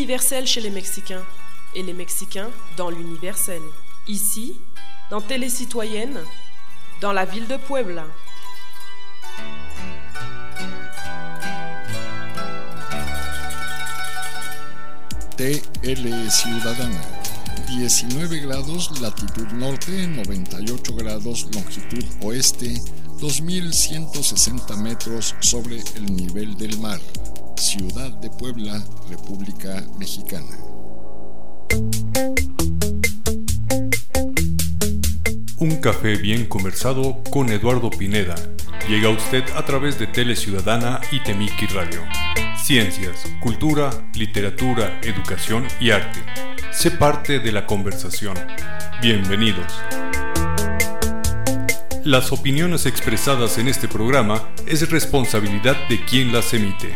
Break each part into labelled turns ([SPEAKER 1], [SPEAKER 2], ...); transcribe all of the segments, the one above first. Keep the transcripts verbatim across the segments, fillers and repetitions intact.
[SPEAKER 1] l'universel chez les Mexicains, et les Mexicains dans l'universel. Ici, dans Télé Citoyenne, dans la ville de Puebla.
[SPEAKER 2] T L Ciudadana, diecinueve grados latitud norte, noventa y ocho grados longitud oeste, dos mil ciento sesenta metros sobre el nivel del mar. Ciudad de Puebla, República Mexicana.
[SPEAKER 3] Un café bien conversado con Eduardo Pineda. Llega a usted a través de Tele Ciudadana y Temiki Radio. Ciencias, cultura, literatura, educación y arte. Sé parte de la conversación. Bienvenidos. Las opiniones expresadas en este programa es responsabilidad de quien las emite.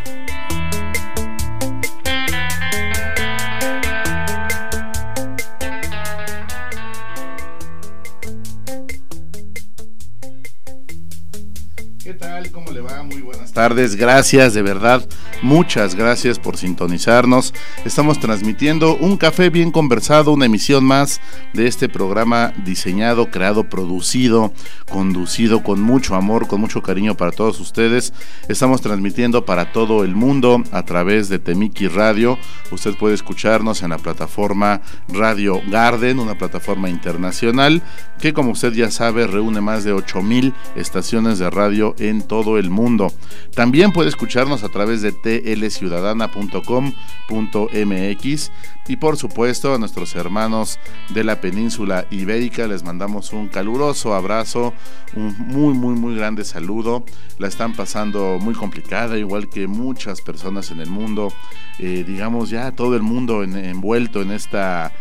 [SPEAKER 4] ¿Qué tal? ¿Cómo le va? Muy buenas tardes. Gracias, de verdad. Muchas gracias por sintonizarnos. Estamos transmitiendo Un Café Bien Conversado, una emisión más de este programa diseñado, creado, producido, conducido con mucho amor, con mucho cariño para todos ustedes. Estamos transmitiendo para todo el mundo a través de Temiki Radio. Usted puede escucharnos en la plataforma Radio Garden, una plataforma internacional que, como usted ya sabe, reúne más de ocho mil estaciones de radio en todo el mundo. También puede escucharnos a través de t l ciudadana punto com punto m x y por supuesto a nuestros hermanos de la península ibérica les mandamos un caluroso abrazo, un muy muy muy grande saludo. La están pasando muy complicada, igual que muchas personas en el mundo, eh, digamos ya todo el mundo en, envuelto en esta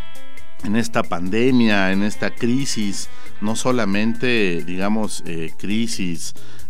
[SPEAKER 4] en esta pandemia, en esta crisis, no solamente digamos eh, crisis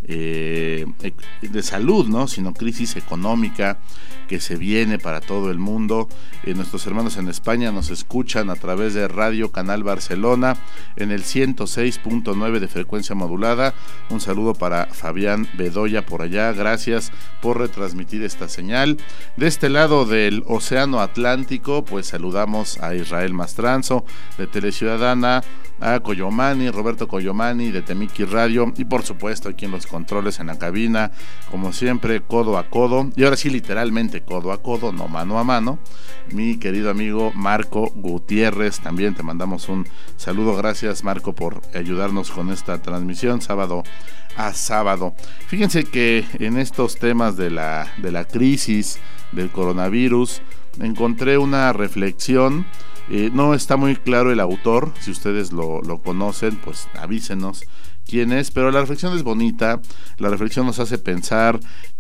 [SPEAKER 4] eh, de salud, ¿no?, sino crisis económica que se viene para todo el mundo. Eh, nuestros hermanos en España nos escuchan a través de Radio Canal Barcelona en el ciento seis punto nueve de frecuencia modulada. Un saludo para Fabián Bedoya por allá, gracias por retransmitir esta señal. De este lado del Océano Atlántico, pues saludamos a Israel Mastranzo de Teleciudadana, a Coyomani, Roberto Coyomani de Temiki Radio y por supuesto aquí en los controles en la cabina, como siempre, codo a codo, y ahora sí literalmente codo a codo, no mano a mano, mi querido amigo Marco Gutiérrez. También te mandamos un saludo, gracias Marco por ayudarnos con esta transmisión sábado a sábado. Fíjense que en estos temas de la, de la crisis del coronavirus encontré una reflexión. Eh, no está muy claro el autor, si ustedes lo, lo conocen, pues avísenos quién es, pero la reflexión es bonita. La reflexión nos hace pensar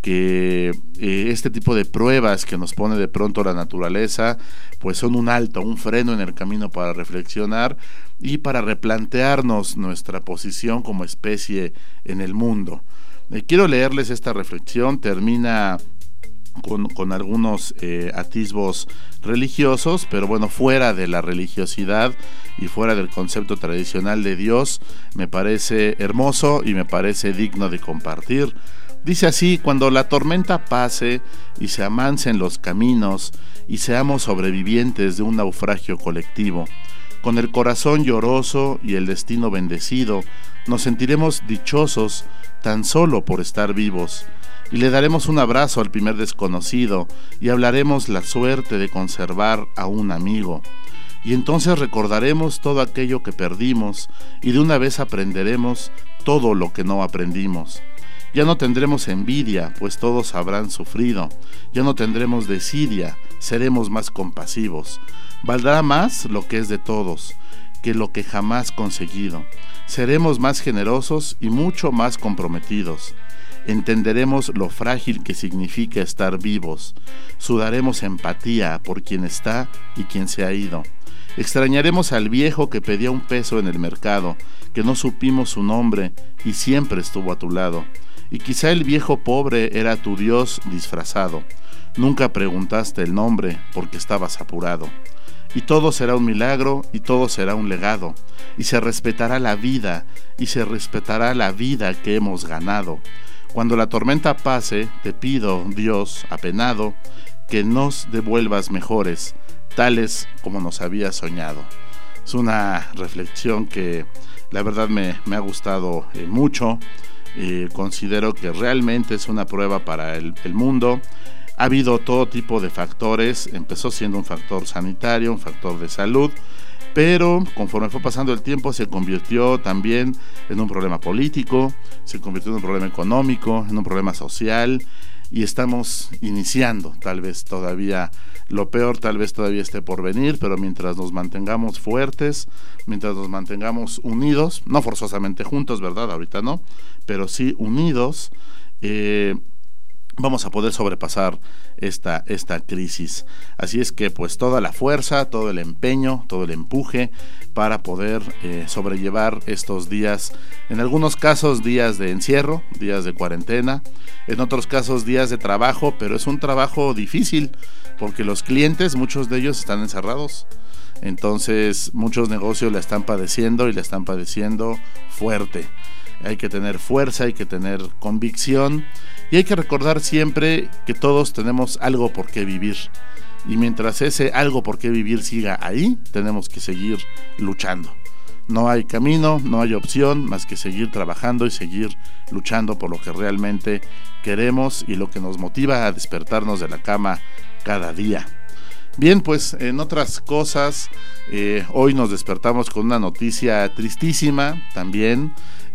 [SPEAKER 4] que eh, este tipo de pruebas que nos pone de pronto la naturaleza, pues son un alto, un freno en el camino para reflexionar y para replantearnos nuestra posición como especie en el mundo. Eh, quiero leerles esta reflexión, termina Con, con algunos eh, atisbos religiosos, pero bueno, fuera de la religiosidad y fuera del concepto tradicional de Dios, me parece hermoso y me parece digno de compartir. Dice así: cuando la tormenta pase y se amancen los caminos y seamos sobrevivientes de un naufragio colectivo, con el corazón lloroso y el destino bendecido, nos sentiremos dichosos tan solo por estar vivos. Y le daremos un abrazo al primer desconocido y hablaremos la suerte de conservar a un amigo. Y entonces recordaremos todo aquello que perdimos y de una vez aprenderemos todo lo que no aprendimos. Ya no tendremos envidia, pues todos habrán sufrido. Ya no tendremos desidia, seremos más compasivos. Valdrá más lo que es de todos que lo que jamás conseguido. Seremos más generosos y mucho más comprometidos. Entenderemos lo frágil que significa estar vivos. Sudaremos empatía por quien está y quien se ha ido. Extrañaremos al viejo que pedía un peso en el mercado, que no supimos su nombre y siempre estuvo a tu lado. Y quizá el viejo pobre era tu Dios disfrazado. Nunca preguntaste el nombre porque estabas apurado. Y todo será un milagro y todo será un legado. Y se respetará la vida y se respetará la vida que hemos ganado. Cuando la tormenta pase, te pido, Dios, apenado, que nos devuelvas mejores, tales como nos habías soñado. Es una reflexión que la verdad me, me ha gustado eh, mucho. Eh, considero que realmente es una prueba para el, el mundo. Ha habido todo tipo de factores, empezó siendo un factor sanitario, un factor de salud, pero conforme fue pasando el tiempo se convirtió también en un problema político, se convirtió en un problema económico, en un problema social, y estamos iniciando, tal vez todavía, lo peor tal vez todavía esté por venir, pero mientras nos mantengamos fuertes, mientras nos mantengamos unidos, no forzosamente juntos, ¿verdad? Ahorita no, pero sí unidos, eh, vamos a poder sobrepasar esta, esta crisis. Así es que pues toda la fuerza, todo el empeño, todo el empuje para poder eh, sobrellevar estos días, en algunos casos días de encierro, días de cuarentena, en otros casos días de trabajo, pero es un trabajo difícil porque los clientes, muchos de ellos están encerrados. Entonces muchos negocios la están padeciendo y la están padeciendo fuerte. Hay que tener fuerza, hay que tener convicción y hay que recordar siempre que todos tenemos algo por qué vivir. Y mientras ese algo por qué vivir siga ahí, tenemos que seguir luchando. No hay camino, no hay opción más que seguir trabajando y seguir luchando por lo que realmente queremos y lo que nos motiva a despertarnos de la cama cada día. Bien, pues en otras cosas, eh, hoy nos despertamos con una noticia tristísima también.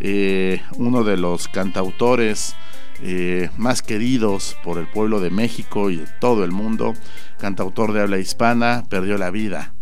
[SPEAKER 4] Eh, uno de los cantautores eh, más queridos por el pueblo de México y de todo el mundo, cantautor de habla hispana, perdió la vida.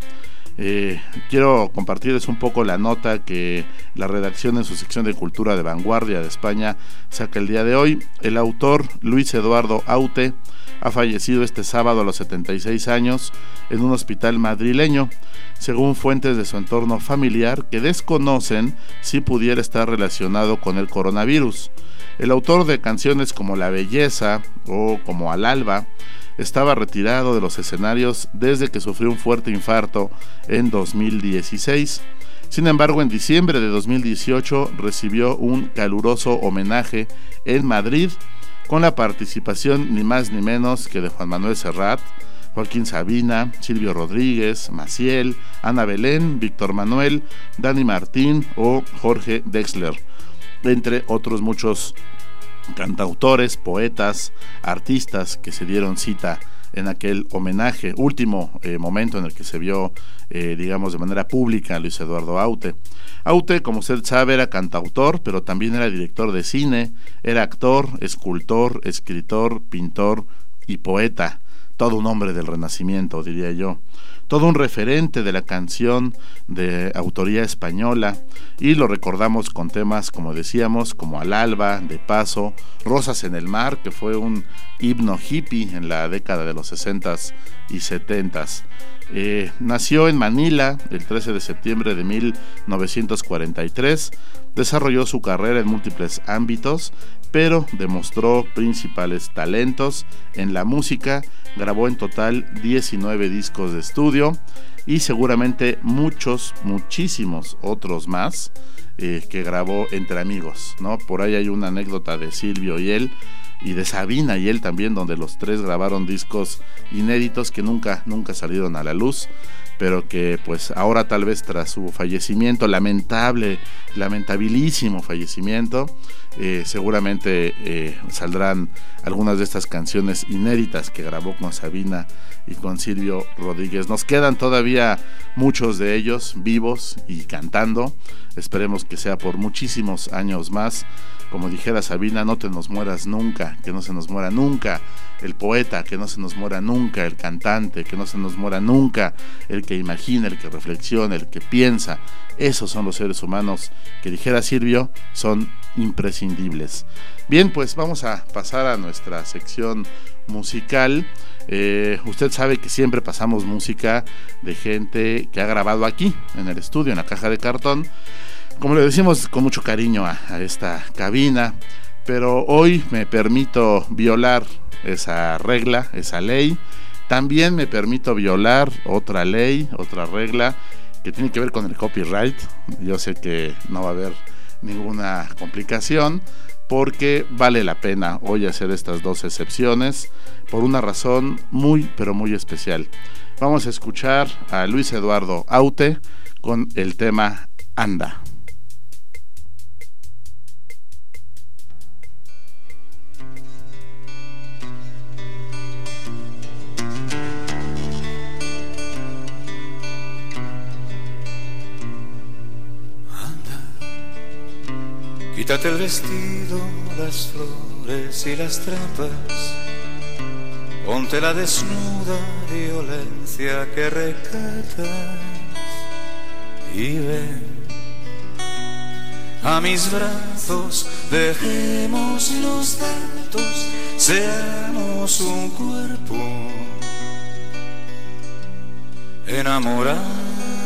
[SPEAKER 4] Eh, quiero compartirles un poco la nota que la redacción en su sección de Cultura de Vanguardia de España saca el día de hoy. El autor, Luis Eduardo Aute, ha fallecido este sábado a los setenta y seis años en un hospital madrileño, según fuentes de su entorno familiar que desconocen si pudiera estar relacionado con el coronavirus. El autor de canciones como La Belleza o como Al Alba estaba retirado de los escenarios desde que sufrió un fuerte infarto en dos mil dieciséis. Sin embargo, en diciembre de dos mil dieciocho recibió un caluroso homenaje en Madrid con la participación ni más ni menos que de Juan Manuel Serrat, Joaquín Sabina, Silvio Rodríguez, Maciel, Ana Belén, Víctor Manuel, Dani Martín o Jorge Drexler, entre otros muchos cantautores, poetas, artistas que se dieron cita en aquel homenaje, último eh, momento en el que se vio, eh, digamos, de manera pública a Luis Eduardo Aute. Aute, como usted sabe, era cantautor, pero también era director de cine, era actor, escultor, escritor, pintor y poeta. Todo un hombre del Renacimiento, diría yo. Todo un referente de la canción de autoría española, y lo recordamos con temas, como decíamos, como Al Alba, De Paso, Rosas en el Mar, que fue un himno hippie en la década de los sesentas y setentas. Eh, nació en Manila el trece de septiembre de mil novecientos cuarenta y tres, desarrolló su carrera en múltiples ámbitos, pero demostró principales talentos en la música, grabó en total diecinueve discos de estudio y seguramente muchos, muchísimos otros más eh, que grabó entre amigos, ¿no? Por ahí hay una anécdota de Silvio y él, y de Sabina y él también, donde los tres grabaron discos inéditos que nunca, nunca salieron a la luz, pero que pues ahora tal vez tras su fallecimiento, lamentable, lamentabilísimo fallecimiento, eh, seguramente eh, saldrán algunas de estas canciones inéditas que grabó con Sabina y con Silvio Rodríguez. Nos quedan todavía muchos de ellos vivos y cantando, esperemos que sea por muchísimos años más. Como dijera Sabina, no te nos mueras nunca, que no se nos muera nunca el poeta, que no se nos muera nunca el cantante, que no se nos muera nunca el que imagina, el que reflexiona, el que piensa. Esos son los seres humanos que, dijera Silvio, son imprescindibles. Bien, pues vamos a pasar a nuestra sección musical. Eh, usted sabe que siempre pasamos música de gente que ha grabado aquí, en el estudio, en la caja de cartón, como le decimos con mucho cariño a, a esta cabina, pero hoy me permito violar esa regla, esa ley. También me permito violar otra ley, otra regla que tiene que ver con el copyright. Yo sé que no va a haber ninguna complicación, porque vale la pena hoy hacer estas dos excepciones por una razón muy pero muy especial. Vamos a escuchar a Luis Eduardo Aute con el tema Anda.
[SPEAKER 5] Quítate el vestido, las flores y las trampas, ponte la desnuda violencia que recatas y ven a mis brazos, dejemos los datos, seamos un cuerpo enamorado.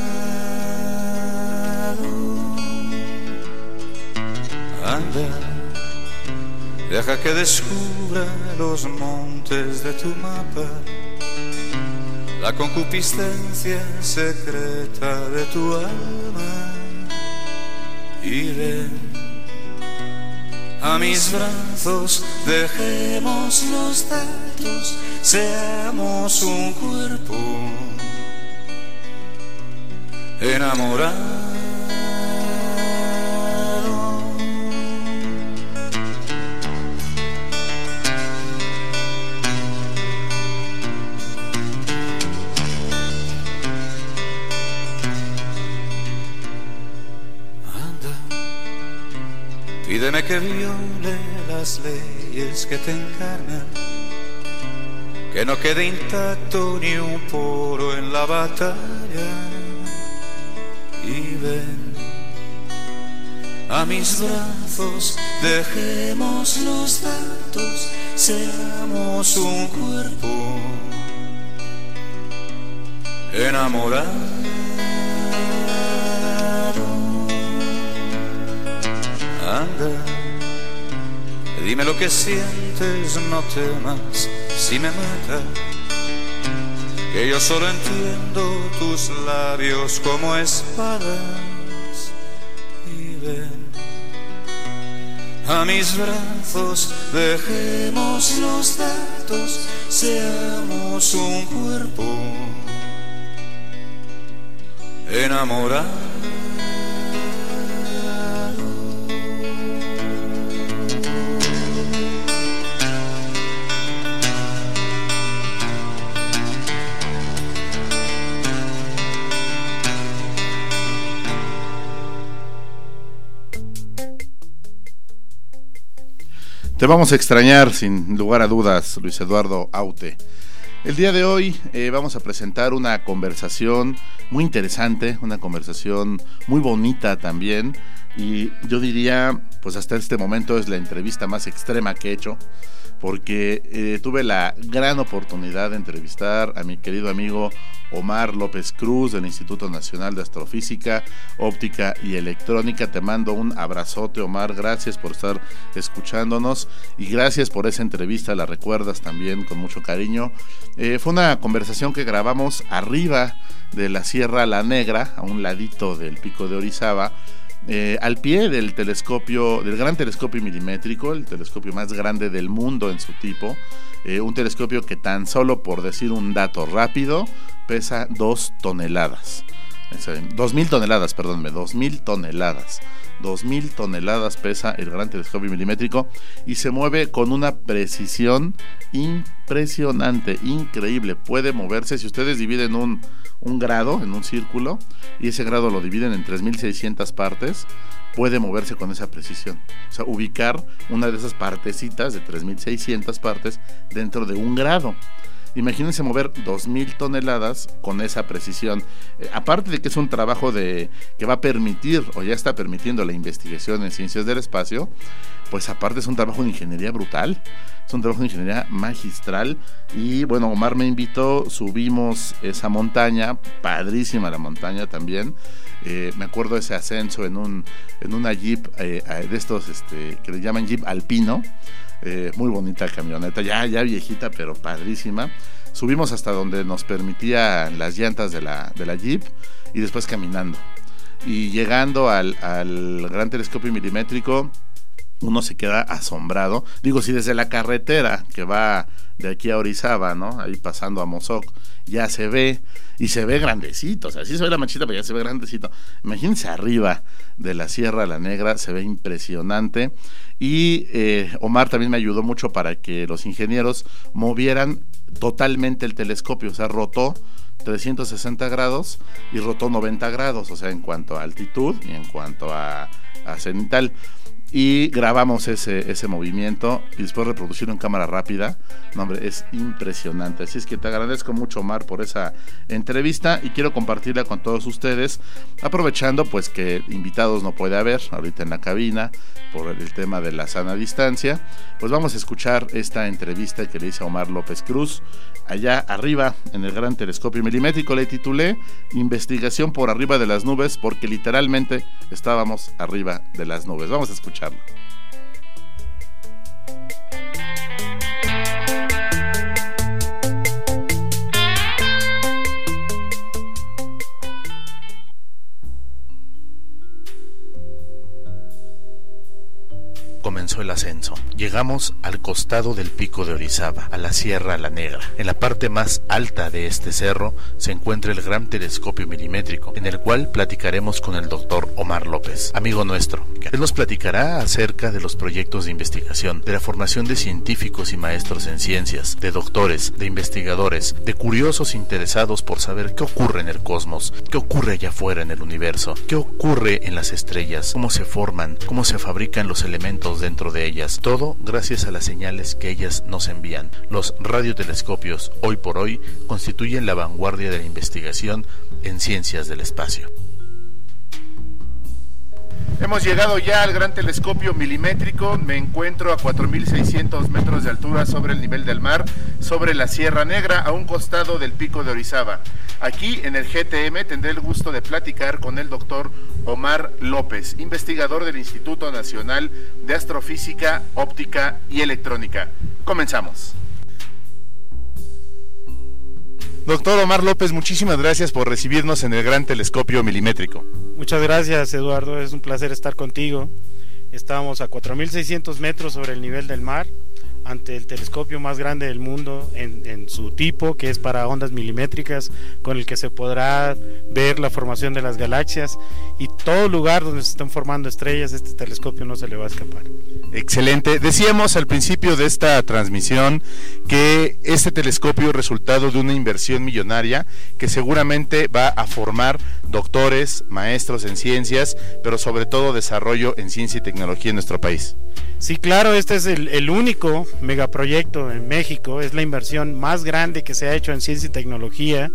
[SPEAKER 5] Anda, deja que descubra los montes de tu mapa, la concupiscencia secreta de tu alma, y ven a mis brazos, dejemos los datos, seamos un cuerpo enamorado. Pídeme que viole las leyes que te encarnan, que no quede intacto ni un poro en la batalla, y ven a mis brazos, dejemos los datos, seamos un cuerpo enamorado. Anda, dime lo que sientes, no temas si me mata, que yo solo entiendo tus labios como espadas, y ven a mis brazos, dejemos los datos, seamos un cuerpo enamorado.
[SPEAKER 4] Te vamos a extrañar sin lugar a dudas, Luis Eduardo Aute. El día de hoy eh, vamos a presentar una conversación muy interesante, una conversación muy bonita también, y yo diría, pues hasta este momento es la entrevista más extrema que he hecho, porque eh, tuve la gran oportunidad de entrevistar a mi querido amigo Omar López Cruz del Instituto Nacional de Astrofísica, Óptica y Electrónica. Te mando un abrazote, Omar, gracias por estar escuchándonos y gracias por esa entrevista, la recuerdas también con mucho cariño. Eh, fue una conversación que grabamos arriba de la Sierra La Negra, a un ladito del Pico de Orizaba, Eh, al pie del telescopio, del gran telescopio milimétrico, el telescopio más grande del mundo en su tipo, eh, un telescopio que tan solo, por decir un dato rápido, pesa dos toneladas, dos mil toneladas, perdónme, dos mil toneladas, dos mil toneladas pesa el gran telescopio milimétrico y se mueve con una precisión impresionante, increíble. Puede moverse, si ustedes dividen un un grado en un círculo y ese grado lo dividen en tres mil seiscientas partes, puede moverse con esa precisión. O sea, ubicar una de esas partecitas de tres mil seiscientas partes dentro de un grado. Imagínense mover dos mil toneladas con esa precisión. Eh, aparte de que es un trabajo de que va a permitir, o ya está permitiendo, la investigación en ciencias del espacio, pues aparte es un trabajo de ingeniería brutal, es un trabajo de ingeniería magistral. Y bueno, Omar me invitó, subimos esa montaña, padrísima la montaña también. Eh, me acuerdo de ese ascenso en un en una Jeep eh, de estos este, que le llaman Jeep alpino. Eh, muy bonita camioneta, ya, ya viejita, pero padrísima. Subimos hasta donde nos permitía las llantas de la, de la Jeep y después caminando. Y llegando al, al gran telescopio milimétrico, uno se queda asombrado. Digo, si desde la carretera que va de aquí a Orizaba, ¿no? Ahí pasando a Mozoc, ya se ve, y se ve grandecito, o sea, sí se ve la manchita, pero ya se ve grandecito. Imagínense arriba de la Sierra La Negra, se ve impresionante. Y eh, Omar también me ayudó mucho para que los ingenieros movieran totalmente el telescopio, o sea, rotó trescientos sesenta grados y rotó noventa grados, o sea, en cuanto a altitud y en cuanto a, a cenital. Y grabamos ese, ese movimiento y después reproducirlo en cámara rápida. No, hombre, es impresionante. Así es que te agradezco mucho, Omar, por esa entrevista y quiero compartirla con todos ustedes, aprovechando pues que invitados no puede haber ahorita en la cabina por el tema de la sana distancia. Pues vamos a escuchar esta entrevista que le hice a Omar López Cruz allá arriba en el Gran Telescopio Milimétrico. Le titulé Investigación por arriba de las nubes, porque literalmente estábamos arriba de las nubes. Vamos a escucharlo.
[SPEAKER 6] Comenzó el ascenso. Llegamos al costado del pico de Orizaba, a la Sierra La Negra. En la parte más alta de este cerro se encuentra el Gran Telescopio Milimétrico, en el cual platicaremos con el doctor Omar López, amigo nuestro. Él nos platicará acerca de los proyectos de investigación, de la formación de científicos y maestros en ciencias, de doctores, de investigadores, de curiosos interesados por saber qué ocurre en el cosmos, qué ocurre allá afuera en el universo, qué ocurre en las estrellas, cómo se forman, cómo se fabrican los elementos dentro de ellas, todo gracias a las señales que ellas nos envían. Los radiotelescopios, hoy por hoy, constituyen la vanguardia de la investigación en ciencias del espacio.
[SPEAKER 4] Hemos llegado ya al Gran Telescopio Milimétrico. Me encuentro a cuatro mil seiscientos metros de altura sobre el nivel del mar, sobre la Sierra Negra, a un costado del pico de Orizaba. Aquí en el G T M tendré el gusto de platicar con el doctor Omar López, investigador del Instituto Nacional de Astrofísica, Óptica y Electrónica. Comenzamos. Doctor Omar López, muchísimas gracias por recibirnos en el Gran Telescopio Milimétrico.
[SPEAKER 7] Muchas gracias, Eduardo, es un placer estar contigo. Estamos a cuatro mil seiscientos metros sobre el nivel del mar, ante el telescopio más grande del mundo en, en su tipo, que es para ondas milimétricas, con el que se podrá ver la formación de las galaxias, y todo lugar donde se están formando estrellas, este telescopio no se le va a escapar.
[SPEAKER 4] Excelente. Decíamos al principio de esta transmisión que este telescopio es resultado de una inversión millonaria que seguramente va a formar doctores, maestros en ciencias, pero sobre todo desarrollo en ciencia y tecnología en nuestro país.
[SPEAKER 7] Sí, claro, este es el, el único megaproyecto en México, es la inversión más grande que se ha hecho en ciencia y tecnología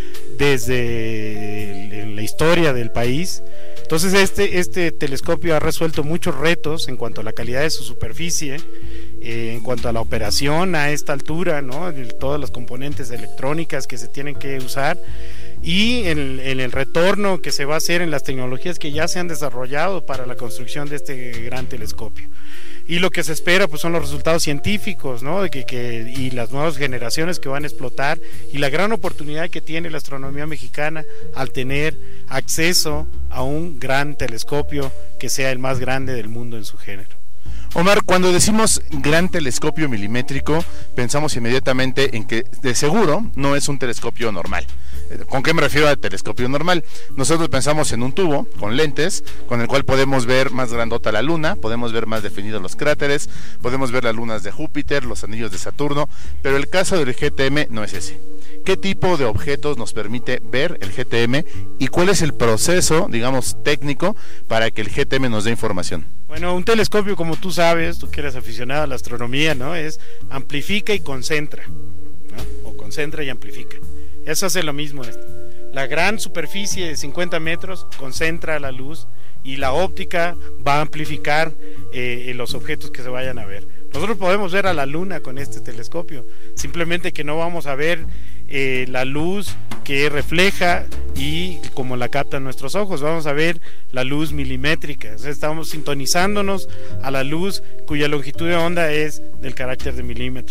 [SPEAKER 7] desde el, la historia del país. Entonces este, este telescopio ha resuelto muchos retos en cuanto a la calidad de su superficie, eh, en cuanto a la operación a esta altura, ¿no? Todas las componentes electrónicas que se tienen que usar, y en, en el retorno que se va a hacer en las tecnologías que ya se han desarrollado para la construcción de este gran telescopio. Y lo que se espera pues son los resultados científicos, ¿no? De que, que, y las nuevas generaciones que van a explotar, y la gran oportunidad que tiene la astronomía mexicana al tener acceso a un gran telescopio que sea el más grande del mundo en su género.
[SPEAKER 4] Omar, cuando decimos Gran Telescopio Milimétrico, pensamos inmediatamente en que de seguro no es un telescopio normal. ¿Con qué me refiero al telescopio normal? Nosotros pensamos en un tubo con lentes, con el cual podemos ver más grandota la luna, podemos ver más definidos los cráteres, podemos ver las lunas de Júpiter, los anillos de Saturno, pero el caso del G T M no es ese. ¿Qué tipo de objetos nos permite ver el G T M y cuál es el proceso, digamos, técnico para que el G T M nos dé información?
[SPEAKER 7] Bueno, un telescopio, como tú sabes, tú que eres aficionado a la astronomía, ¿no? Es amplifica y concentra, ¿no? O concentra y amplifica. Eso hace lo mismo esto. La gran superficie de cincuenta metros concentra la luz y la óptica va a amplificar eh, los objetos que se vayan a ver. Nosotros podemos ver a la luna con este telescopio, simplemente que no vamos a ver eh, la luz que refleja y como la captan nuestros ojos, vamos a ver la luz milimétrica. O sea, estamos sintonizándonos a la luz cuya longitud de onda es del carácter de milímetros.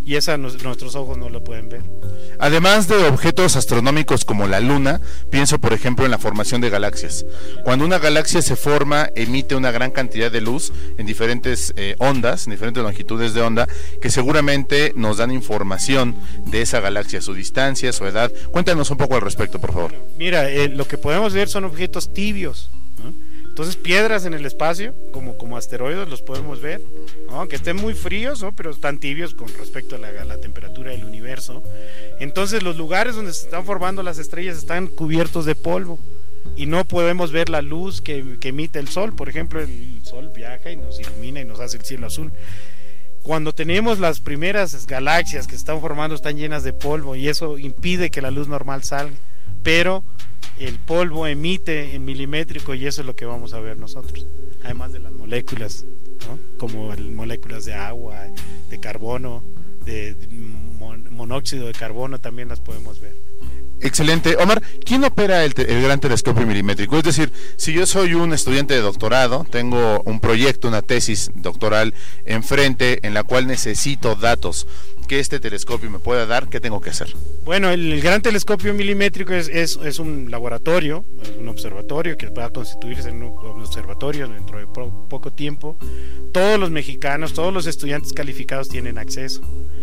[SPEAKER 7] y esa nos, nuestros ojos no lo pueden ver.
[SPEAKER 6] Además de objetos astronómicos como la Luna, pienso por ejemplo en la formación de galaxias. Cuando una galaxia se forma, emite una gran cantidad de luz en diferentes eh, ondas, en diferentes longitudes de onda, que seguramente nos dan información de esa galaxia, su distancia, su edad. Cuéntanos un poco al respecto, por favor.
[SPEAKER 7] Mira, eh, lo que podemos ver son objetos tibios, ¿no? Entonces piedras en el espacio, como, como asteroides, los podemos ver, ¿no? Aunque estén muy fríos, ¿no? Pero están tibios con respecto a la, a la temperatura del universo. Entonces los lugares donde se están formando las estrellas están cubiertos de polvo y no podemos ver la luz que, que emite el sol. Por ejemplo, el sol viaja y nos ilumina y nos hace el cielo azul. Cuando tenemos las primeras galaxias que se están formando, están llenas de polvo y eso impide que la luz normal salga, pero el polvo emite en milimétrico y eso es lo que vamos a ver nosotros, además de las moléculas, ¿no? Como el, moléculas de agua, de carbono, de mon monóxido de carbono, también las podemos ver.
[SPEAKER 6] Excelente. Omar, ¿quién opera el, el gran telescopio milimétrico? Es decir, si yo soy un estudiante de doctorado, tengo un proyecto, una tesis doctoral enfrente en la cual necesito datos que este telescopio me pueda dar, ¿qué tengo que hacer?
[SPEAKER 7] Bueno, el, el gran telescopio milimétrico es, es, es un laboratorio, es un observatorio que va a constituirse en un observatorio dentro de po poco tiempo. Todos los mexicanos, todos los estudiantes calificados tienen acceso.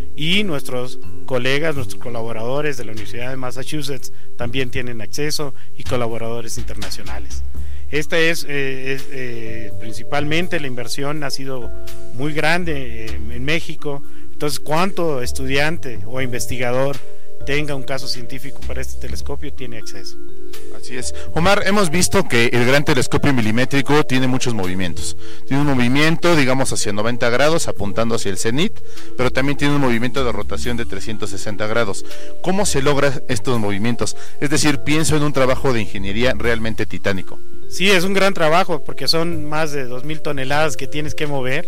[SPEAKER 7] Y nuestros colegas, nuestros colaboradores de la Universidad de Massachusetts también tienen acceso, y colaboradores internacionales. Esta es, eh, es eh, principalmente la inversión ha sido muy grande eh, en México. Entonces, cuánto estudiante o investigador tenga un caso científico para este telescopio tiene acceso.
[SPEAKER 6] Así es. Omar, hemos visto que el gran telescopio milimétrico tiene muchos movimientos. Tiene un movimiento, digamos, hacia noventa grados, apuntando hacia el cenit, pero también tiene un movimiento de rotación de trescientos sesenta grados. ¿Cómo se logran estos movimientos? Es decir, pienso en un trabajo de ingeniería realmente titánico.
[SPEAKER 7] Sí, es un gran trabajo porque son más de dos mil toneladas que tienes que mover.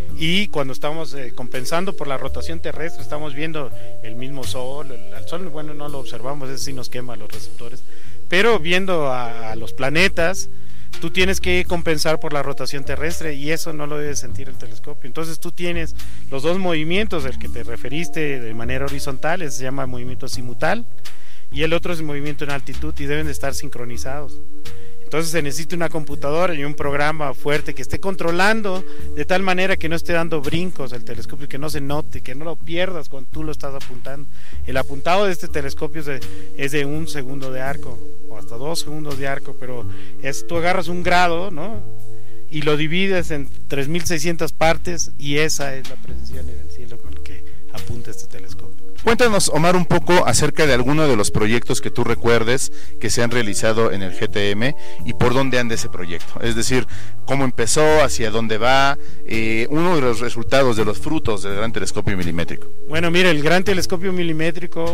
[SPEAKER 7] Y cuando estamos eh, compensando por la rotación terrestre, estamos viendo el mismo sol, el, el sol, bueno, no lo observamos, ese sí nos quema los receptores, pero viendo a, a los planetas, tú tienes que compensar por la rotación terrestre y eso no lo debe sentir el telescopio. Entonces tú tienes los dos movimientos, el que te referiste de manera horizontal, ese se llama movimiento azimutal, y el otro es el movimiento en altitud y deben de estar sincronizados. Entonces se necesita una computadora y un programa fuerte que esté controlando de tal manera que no esté dando brincos el telescopio, que no se note, que no lo pierdas cuando tú lo estás apuntando. El apuntado de este telescopio es de, es de un segundo de arco o hasta dos segundos de arco, pero es, tú agarras un grado, ¿no? Y lo divides en tres mil seiscientas partes y esa es la precisión en el cielo con la que apunta este telescopio.
[SPEAKER 6] Cuéntanos, Omar, un poco acerca de alguno de los proyectos que tú recuerdes que se han realizado en el G T M y por dónde anda ese proyecto. Es decir, cómo empezó, hacia dónde va, eh, uno de los resultados, de los frutos del gran telescopio milimétrico.
[SPEAKER 7] Bueno, mire, el gran telescopio milimétrico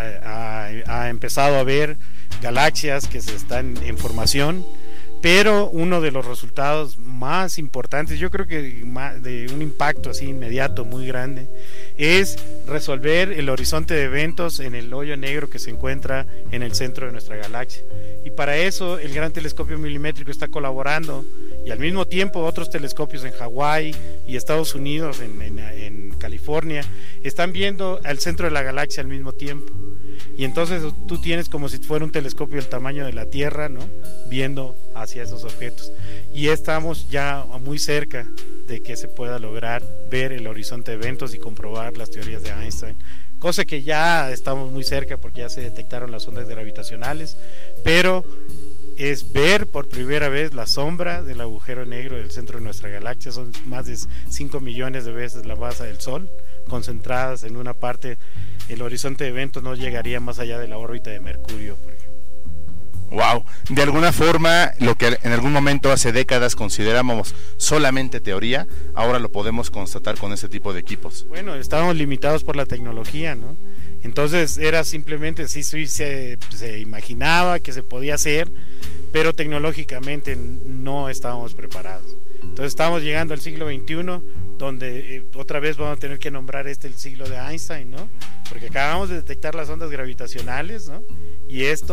[SPEAKER 7] ha, ha, ha empezado a ver galaxias que se están en formación, pero uno de los resultados más importantes, yo creo que de un impacto así inmediato muy grande, es resolver el horizonte de eventos en el hoyo negro que se encuentra en el centro de nuestra galaxia. Y para eso el gran telescopio milimétrico está colaborando, y al mismo tiempo otros telescopios en Hawái y Estados Unidos, en, en, en California, están viendo al centro de la galaxia al mismo tiempo. Y entonces tú tienes como si fuera un telescopio del tamaño de la Tierra, ¿no? Viendo hacia esos objetos. Y estamos ya muy cerca de que se pueda lograr ver el horizonte de eventos y comprobar las teorías de Einstein. Cosa que ya estamos muy cerca porque ya se detectaron las ondas gravitacionales, pero es ver por primera vez la sombra del agujero negro del centro de nuestra galaxia. Son más de cinco millones de veces la masa del Sol, concentradas en una parte. El horizonte de eventos no llegaría más allá de la órbita de Mercurio, por ejemplo.
[SPEAKER 6] Wow, de alguna forma lo que en algún momento hace décadas considerábamos solamente teoría, ahora lo podemos constatar con ese tipo de equipos.
[SPEAKER 7] Bueno, estábamos limitados por la tecnología, ¿no? Entonces era simplemente, sí, sí se, se imaginaba que se podía hacer, pero tecnológicamente no estábamos preparados. Entonces estamos llegando al siglo veintiuno, donde eh, otra vez vamos a tener que nombrar este el siglo de Einstein, ¿no? Porque acabamos de detectar las ondas gravitacionales, ¿no? Y esto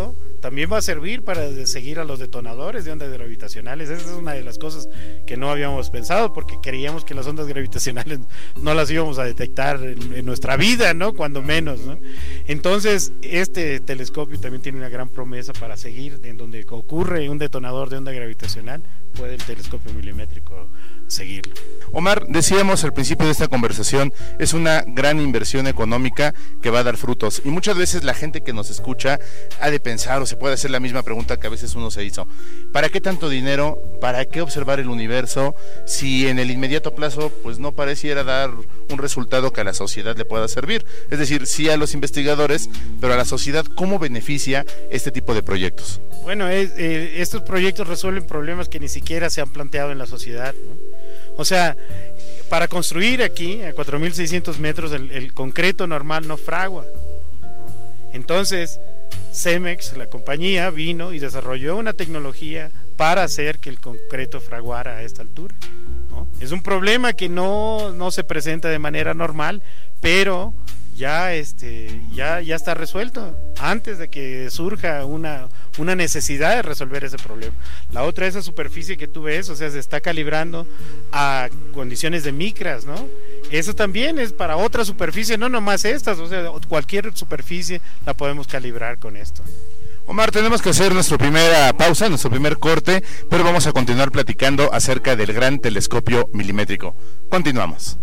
[SPEAKER 7] también va a servir para seguir a los detonadores de ondas gravitacionales. Esa es una de las cosas que no habíamos pensado, porque creíamos que las ondas gravitacionales no las íbamos a detectar en, en nuestra vida, ¿no? Cuando menos, ¿no? Entonces, este telescopio también tiene una gran promesa para seguir. En donde ocurre un detonador de onda gravitacional, puede el telescopio milimétrico seguirlo.
[SPEAKER 4] Omar, decíamos al principio de esta conversación, es una gran inversión económica que va a dar frutos, y muchas veces la gente que nos escucha ha de pensar, o se puede hacer la misma pregunta que a veces uno se hizo: ¿para qué tanto dinero? ¿Para qué observar el universo? Si en el inmediato plazo pues no pareciera dar un resultado que a la sociedad le pueda servir. Es decir, sí a los investigadores, pero a la sociedad, ¿cómo beneficia este tipo de proyectos?
[SPEAKER 7] Bueno, es, eh, estos proyectos resuelven problemas que ni siquiera se han planteado en la sociedad, ¿no? O sea, para construir aquí a cuatro mil seiscientos metros el, el concreto normal no fragua, ¿no? Entonces Cemex, la compañía, vino y desarrolló una tecnología para hacer que el concreto fraguara a esta altura, ¿no? Es un problema que no, no se presenta de manera normal, pero ya este ya ya está resuelto antes de que surja una una necesidad de resolver ese problema. La otra, esa superficie que tú ves, o sea, se está calibrando a condiciones de micras, ¿no? Eso también es para otra superficie, no nomás estas, o sea, cualquier superficie la podemos calibrar con esto.
[SPEAKER 4] Omar, tenemos que hacer nuestra primera pausa, nuestro primer corte, pero vamos a continuar platicando acerca del gran telescopio milimétrico. Continuamos.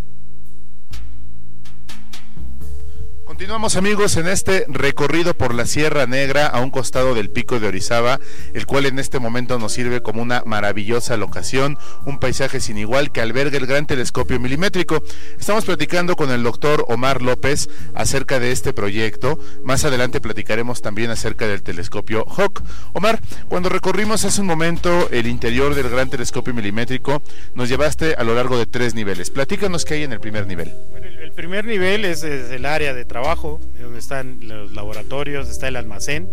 [SPEAKER 4] Continuamos, amigos, en este recorrido por la Sierra Negra a un costado del Pico de Orizaba, el cual en este momento nos sirve como una maravillosa locación, un paisaje sin igual que alberga el gran telescopio milimétrico. Estamos platicando con el doctor Omar López acerca de este proyecto. Más adelante platicaremos también acerca del telescopio Hawk. Omar, cuando recorrimos hace un momento el interior del gran telescopio milimétrico, nos llevaste a lo largo de tres niveles. Platícanos qué hay en el primer nivel.
[SPEAKER 7] Bueno, el, el primer nivel es, es el área de trabajo, donde están los laboratorios, está el almacén,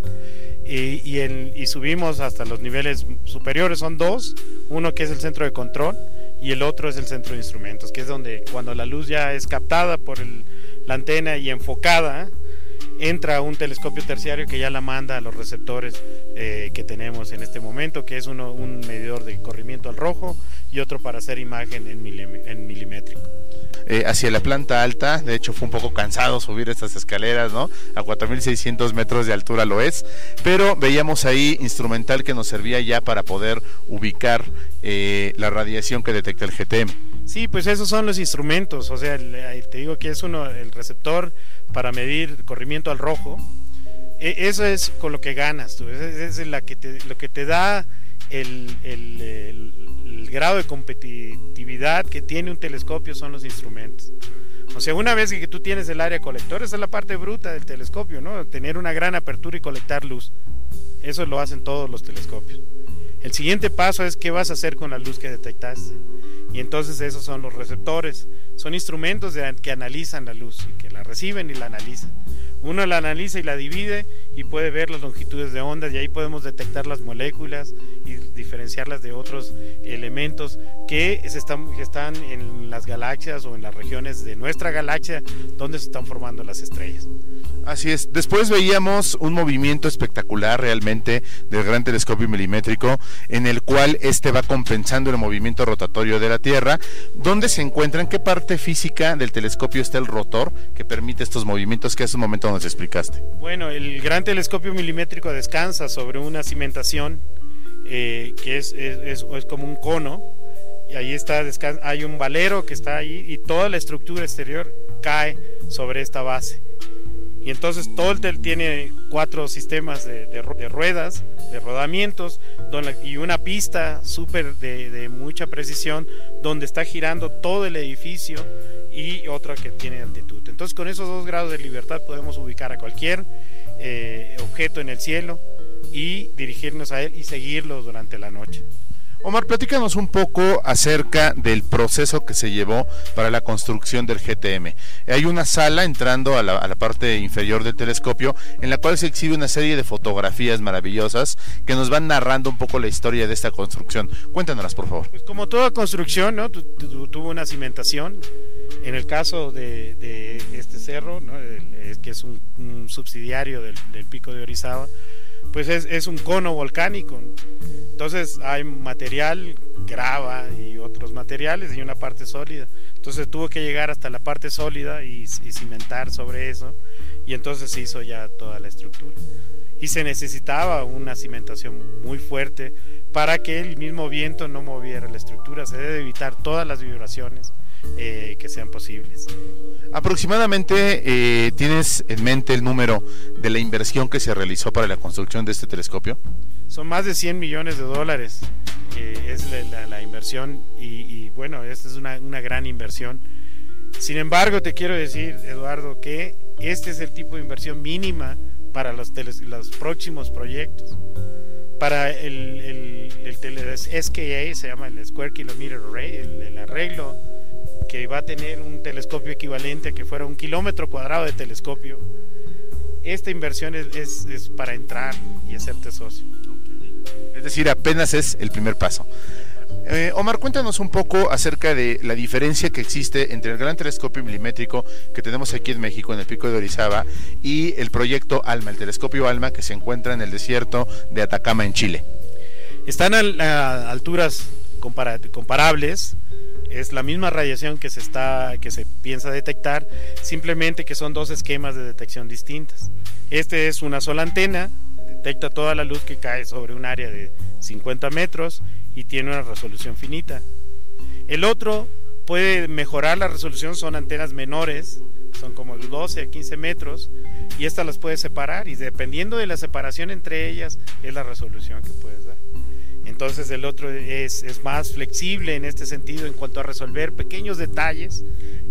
[SPEAKER 7] y, y, en, y subimos hasta los niveles superiores. Son dos, uno que es el centro de control y el otro es el centro de instrumentos, que es donde cuando la luz ya es captada por el, la antena y enfocada, entra un telescopio terciario que ya la manda a los receptores eh, que tenemos en este momento, que es uno, un medidor de corrimiento al rojo y otro para hacer imagen en, milim, en milimétrico.
[SPEAKER 4] Eh, hacia la planta alta, de hecho fue un poco cansado subir estas escaleras, ¿no? A cuatro mil seiscientos metros de altura lo es, pero veíamos ahí instrumental que nos servía ya para poder ubicar eh, la radiación que detecta el G T M.
[SPEAKER 7] Sí, pues esos son los instrumentos, o sea, el, te digo que es uno, el receptor para medir corrimiento al rojo. E, eso es con lo que ganas tú, es, es la que te, lo que te da el, el, el, el grado de competitividad que tiene un telescopio son los instrumentos. O sea, una vez que tú tienes el área colector, esa es la parte bruta del telescopio, ¿no? Tener una gran apertura y colectar luz. Eso lo hacen todos los telescopios. El siguiente paso es qué vas a hacer con la luz que detectaste. Y entonces esos son los receptores. Son instrumentos de, que analizan la luz, y que la reciben y la analizan. Uno la analiza y la divide y puede ver las longitudes de ondas, y ahí podemos detectar las moléculas y diferenciarlas de otros elementos que, se están, que están en las galaxias o en las regiones de nuestra galaxia donde se están formando las estrellas.
[SPEAKER 4] Así es. Después veíamos un movimiento espectacular realmente del gran telescopio milimétrico, en el cual este va compensando el movimiento rotatorio de la Tierra. ¿Dónde se encuentra? ¿En qué parte física del telescopio está el rotor que permite estos movimientos que hace un momento nos explicaste?
[SPEAKER 7] Bueno, el gran telescopio milimétrico descansa sobre una cimentación eh, que es, es, es, es como un cono, y ahí está, hay un valero que está ahí, y toda la estructura exterior cae sobre esta base. Y entonces todo el tel tiene cuatro sistemas de, de, de ruedas, de rodamientos, donde, y una pista súper de, de mucha precisión donde está girando todo el edificio, y otra que tiene altitud. Entonces con esos dos grados de libertad podemos ubicar a cualquier eh, objeto en el cielo y dirigirnos a él y seguirlo durante la noche.
[SPEAKER 4] Omar, platícanos un poco acerca del proceso que se llevó para la construcción del G T M. Hay una sala entrando a la, a la parte inferior del telescopio, en la cual se exhibe una serie de fotografías maravillosas que nos van narrando un poco la historia de esta construcción. Cuéntanoslas, por favor.
[SPEAKER 7] Pues como toda construcción, ¿no? Tu, tu, tuvo una cimentación. En el caso de, de este cerro, ¿no? El, el, que es un, un subsidiario del, del Pico de Orizaba, pues es, es un cono volcánico. Entonces hay material, grava y otros materiales y una parte sólida. Entonces tuvo que llegar hasta la parte sólida y, y cimentar sobre eso, y entonces se hizo ya toda la estructura. Y se necesitaba una cimentación muy fuerte para que el mismo viento no moviera la estructura. Se debe evitar todas las vibraciones eh, que sean posibles.
[SPEAKER 6] Aproximadamente, eh, ¿tienes en mente el número de la inversión que se realizó para la construcción de este telescopio?
[SPEAKER 7] Son más de cien millones de dólares, eh, es la, la, la inversión, y, y bueno, esta es una, una gran inversión. Sin embargo, te quiero decir, Eduardo, que este es el tipo de inversión mínima para los, teles, los próximos proyectos. Para el, el, el, el S K A, se llama el Square Kilometer Array, el, el arreglo que va a tener un telescopio equivalente a que fuera un kilómetro cuadrado de telescopio. Esta inversión es, es, es para entrar y hacerte socio.
[SPEAKER 6] Es decir, apenas es el primer paso. Eh, Omar, cuéntanos un poco acerca de la diferencia que existe entre el gran telescopio milimétrico que tenemos aquí en México, en el Pico de Orizaba, y el proyecto ALMA, el telescopio ALMA, que se encuentra en el desierto de Atacama, en Chile.
[SPEAKER 7] Están a, a alturas compara comparables, es la misma radiación que se, está, que se piensa detectar, simplemente que son dos esquemas de detección distintas. Este es una sola antena, detecta toda la luz que cae sobre un área de cincuenta metros y tiene una resolución finita. El otro puede mejorar la resolución, son antenas menores, son como de doce a quince metros, y estas las puedes separar, y dependiendo de la separación entre ellas es la resolución que puedes dar. Entonces el otro es, es más flexible en este sentido en cuanto a resolver pequeños detalles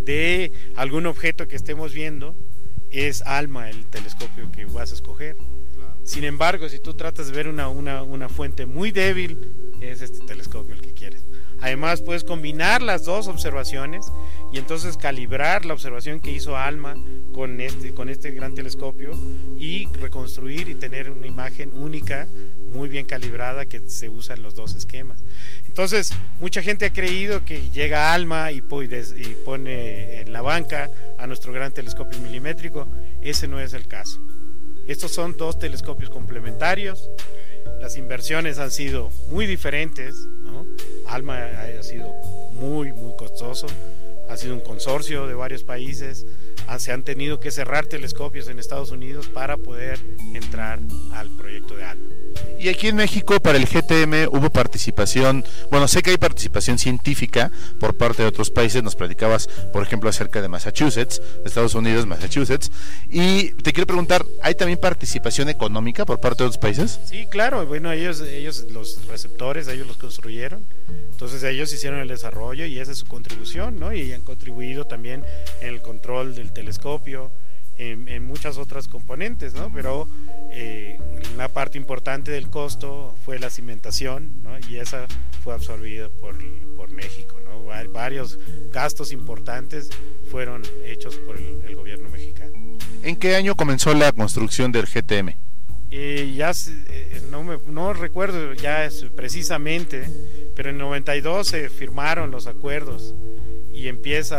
[SPEAKER 7] de algún objeto que estemos viendo. Es ALMA el telescopio que vas a escoger. Sin embargo, si tú tratas de ver una, una, una fuente muy débil, es este telescopio el que quieres. Además, puedes combinar las dos observaciones y entonces calibrar la observación que hizo ALMA con este, con este gran telescopio y reconstruir y tener una imagen única, muy bien calibrada, que se usa en los dos esquemas. Entonces, mucha gente ha creído que llega ALMA y, y pone en la banca a nuestro gran telescopio milimétrico. Ese no es el caso. Estos son dos telescopios complementarios. Las inversiones han sido muy diferentes, ¿no? ALMA ha sido muy, muy costoso. Ha sido un consorcio de varios países. Se han tenido que cerrar telescopios en Estados Unidos para poder entrar al proyecto de ALMA.
[SPEAKER 6] Y aquí en México, para el G T M, hubo participación, bueno, sé que hay participación científica por parte de otros países. Nos platicabas, por ejemplo, acerca de Massachusetts, de Estados Unidos, Massachusetts, y te quiero preguntar, ¿hay también participación económica por parte de otros países?
[SPEAKER 7] Sí, claro, bueno, ellos, ellos los receptores, ellos los construyeron, entonces ellos hicieron el desarrollo y esa es su contribución, ¿no? Y han contribuido también en el control del telescopio, en, en muchas otras componentes, ¿no? Pero eh, una parte importante del costo fue la cimentación, ¿no? Y esa fue absorbida por, por México, ¿no? Varios gastos importantes fueron hechos por el, el gobierno mexicano.
[SPEAKER 6] ¿En qué año comenzó la construcción del G T M?
[SPEAKER 7] Eh, ya eh, no, me, no recuerdo ya es precisamente, pero en noventa y dos se firmaron los acuerdos y empieza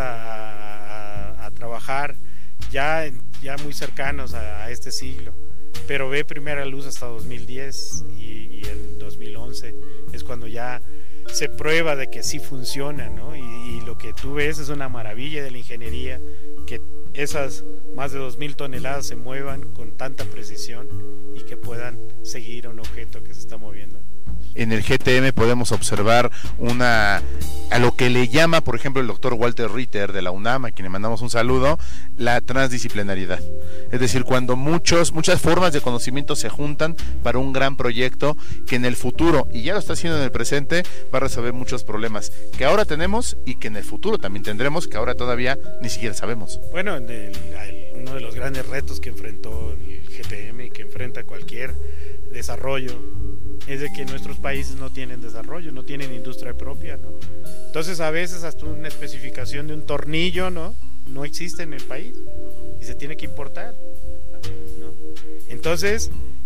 [SPEAKER 7] a, a, a trabajar ya, ya muy cercanos a, a este siglo, pero ve primera luz hasta dos mil diez y, y en dos mil once es cuando ya se prueba de que sí funciona, ¿no? Y, y lo que tú ves es una maravilla de la ingeniería, que esas más de dos mil toneladas se muevan con tanta precisión y que puedan seguir a un objeto que se está moviendo.
[SPEAKER 6] En el G T M podemos observar una, a lo que le llama, por ejemplo, el doctor Walter Ritter de la UNAM, a quien le mandamos un saludo, la transdisciplinaridad. Es decir, cuando muchos, muchas formas de conocimiento se juntan para un gran proyecto que en el futuro, y ya lo está haciendo en el presente, va a resolver muchos problemas que ahora tenemos y que en el futuro también tendremos, que ahora todavía ni siquiera sabemos.
[SPEAKER 7] Bueno, el, el, uno de los grandes retos que enfrentó el G T M y que enfrenta cualquier desarrollo es de que nuestros países no tienen desarrollo, no tienen industria propia, ¿no? Entonces a veces hasta una especificación de un tornillo, ¿no? No existe en el país y se tiene que importar, ¿no? Entonces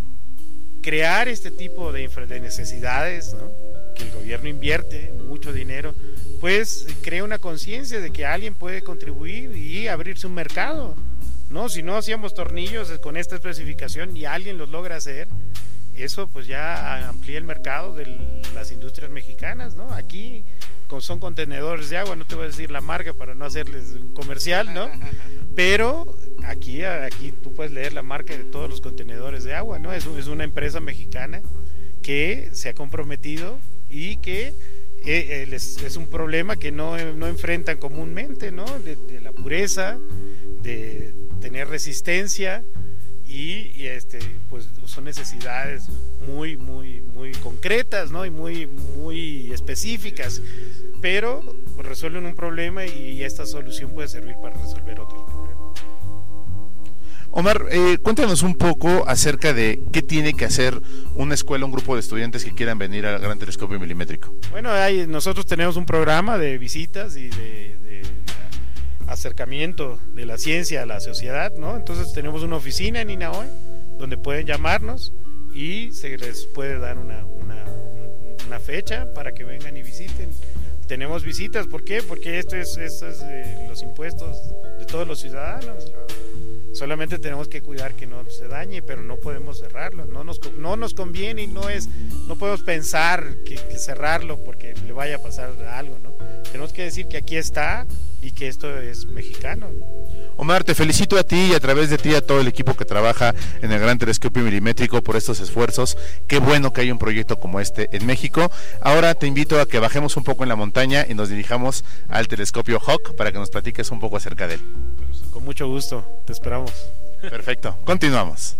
[SPEAKER 7] crear este tipo de, de necesidades, ¿no? Que el gobierno invierte mucho dinero, pues crea una conciencia de que alguien puede contribuir y abrirse un mercado, ¿no? Si no hacíamos tornillos con esta especificación y alguien los logra hacer, eso pues ya amplía el mercado de las industrias mexicanas, ¿no? Aquí son contenedores de agua, no te voy a decir la marca para no hacerles un comercial, ¿no? Pero aquí, aquí tú puedes leer la marca de todos los contenedores de agua, ¿no? Es, es una empresa mexicana que se ha comprometido y que eh, es, es un problema que no, no enfrentan comúnmente, ¿no? De, de la pureza, de tener resistencia y, y este, pues son necesidades muy, muy, muy concretas, ¿no? Y muy, muy específicas, pero pues, resuelven un problema y esta solución puede servir para resolver otros problemas.
[SPEAKER 4] Omar, eh, cuéntanos un poco acerca de qué tiene que hacer una escuela, un grupo de estudiantes que quieran venir al Gran Telescopio Milimétrico.
[SPEAKER 7] Bueno, hay, nosotros tenemos un programa de visitas y de, de acercamiento de la ciencia a la sociedad, ¿no? Entonces tenemos una oficina en INAOE donde pueden llamarnos y se les puede dar una, una, una fecha para que vengan y visiten. Tenemos visitas, ¿por qué? Porque esto es, esto es eh, los impuestos de todos los ciudadanos. Solamente tenemos que cuidar que no se dañe, pero no podemos cerrarlo, no nos, no nos conviene y no es, no podemos pensar que, que cerrarlo porque le vaya a pasar algo, ¿no? Tenemos que decir que aquí está y que esto es mexicano, ¿no?
[SPEAKER 4] Omar, te felicito a ti y a través de ti a todo el equipo que trabaja en el Gran Telescopio Milimétrico por estos esfuerzos. Qué bueno que hay un proyecto como este en México. Ahora te invito a que bajemos un poco en la montaña y nos dirijamos al telescopio Hawk para que nos platiques un poco acerca de él.
[SPEAKER 7] Pues, con mucho gusto, te esperamos.
[SPEAKER 4] Perfecto, continuamos.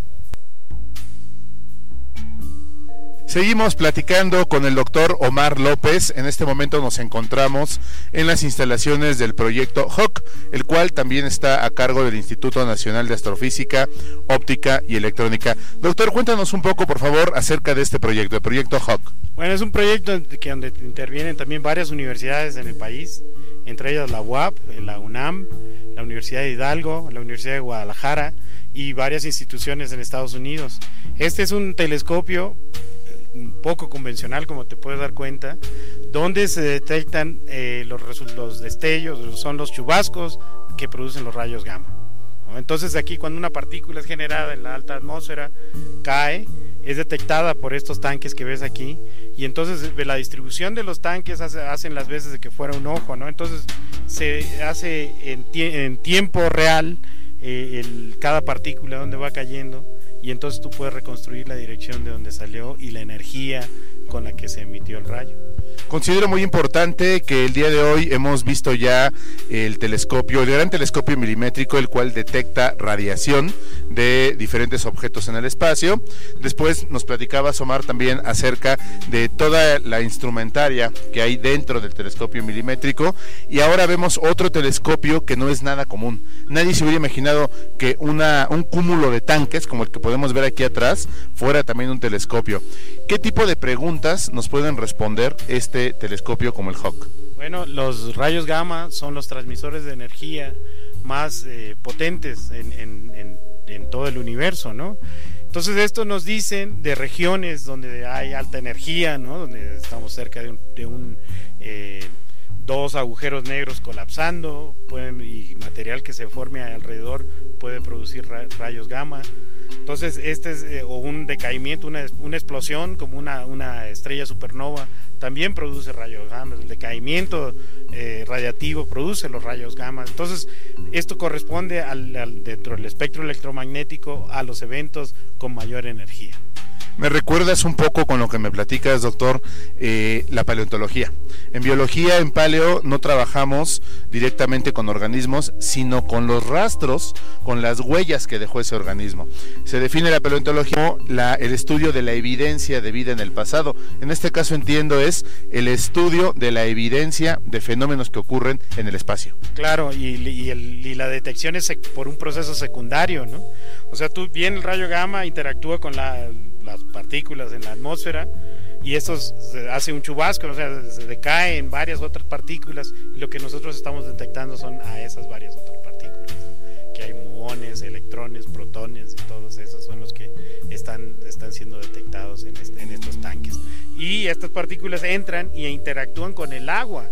[SPEAKER 4] Seguimos platicando con el doctor Omar López. En este momento nos encontramos en las instalaciones del proyecto Hawk, el cual también está a cargo del Instituto Nacional de Astrofísica, Óptica y Electrónica. Doctor, cuéntanos un poco, por favor, acerca de este proyecto, el proyecto Hawk.
[SPEAKER 7] Bueno, es un proyecto que donde intervienen también varias universidades en el país, entre ellas la U A P, la UNAM, la Universidad de Hidalgo, la Universidad de Guadalajara y varias instituciones en Estados Unidos. Este es un telescopio un poco convencional, como te puedes dar cuenta, donde se detectan eh, los, los destellos, son los chubascos que producen los rayos gamma, ¿no? Entonces aquí cuando una partícula es generada en la alta atmósfera, cae, es detectada por estos tanques que ves aquí, y entonces la distribución de los tanques hace, hacen las veces de que fuera un ojo, ¿no? Entonces se hace en, tie en tiempo real eh, el, cada partícula donde va cayendo, y entonces tú puedes reconstruir la dirección de donde salió y la energía con la que se emitió el rayo.
[SPEAKER 4] Considero muy importante que el día de hoy hemos visto ya el telescopio, el Gran Telescopio Milimétrico, el cual detecta radiación de diferentes objetos en el espacio. Después nos platicabas, Omar, también acerca de toda la instrumentaria que hay dentro del telescopio milimétrico, y ahora vemos otro telescopio que no es nada común. Nadie se hubiera imaginado que una, un cúmulo de tanques, como el que podemos ver aquí atrás, fuera también un telescopio. ¿Qué tipo de preguntas nos pueden responder este telescopio como el Hawk?
[SPEAKER 7] Bueno, los rayos gamma son los transmisores de energía más eh, potentes en, en, en, en todo el universo, ¿no? Entonces esto nos dicen de regiones donde hay alta energía, ¿no? Donde estamos cerca de un, de un eh, dos agujeros negros colapsando, pueden, y material que se forme alrededor puede producir ra rayos gamma. Entonces este es eh, o un decaimiento, una, una explosión como una, una estrella supernova también produce rayos gamma. El decaimiento eh, radiativo produce los rayos gamma. Entonces esto corresponde al, al, dentro del espectro electromagnético a los eventos con mayor energía.
[SPEAKER 4] Me recuerdas un poco con lo que me platicas, doctor, eh, la paleontología. En biología, en paleo, no trabajamos directamente con organismos, sino con los rastros, con las huellas que dejó ese organismo. Se define la paleontología como la, el estudio de la evidencia de vida en el pasado. En este caso, entiendo, es el estudio de la evidencia de fenómenos que ocurren en el espacio.
[SPEAKER 7] Claro, y, y, el, y la detección es por un proceso secundario, ¿no? O sea, tú bien el rayo gamma interactúa con la... las partículas en la atmósfera y esto se hace un chubasco, o sea, se decae en varias otras partículas, y lo que nosotros estamos detectando son a esas varias otras partículas, ¿no? Que hay muones, electrones, protones, y todos esos son los que están, están siendo detectados en, este, en estos tanques, y estas partículas entran y interactúan con el agua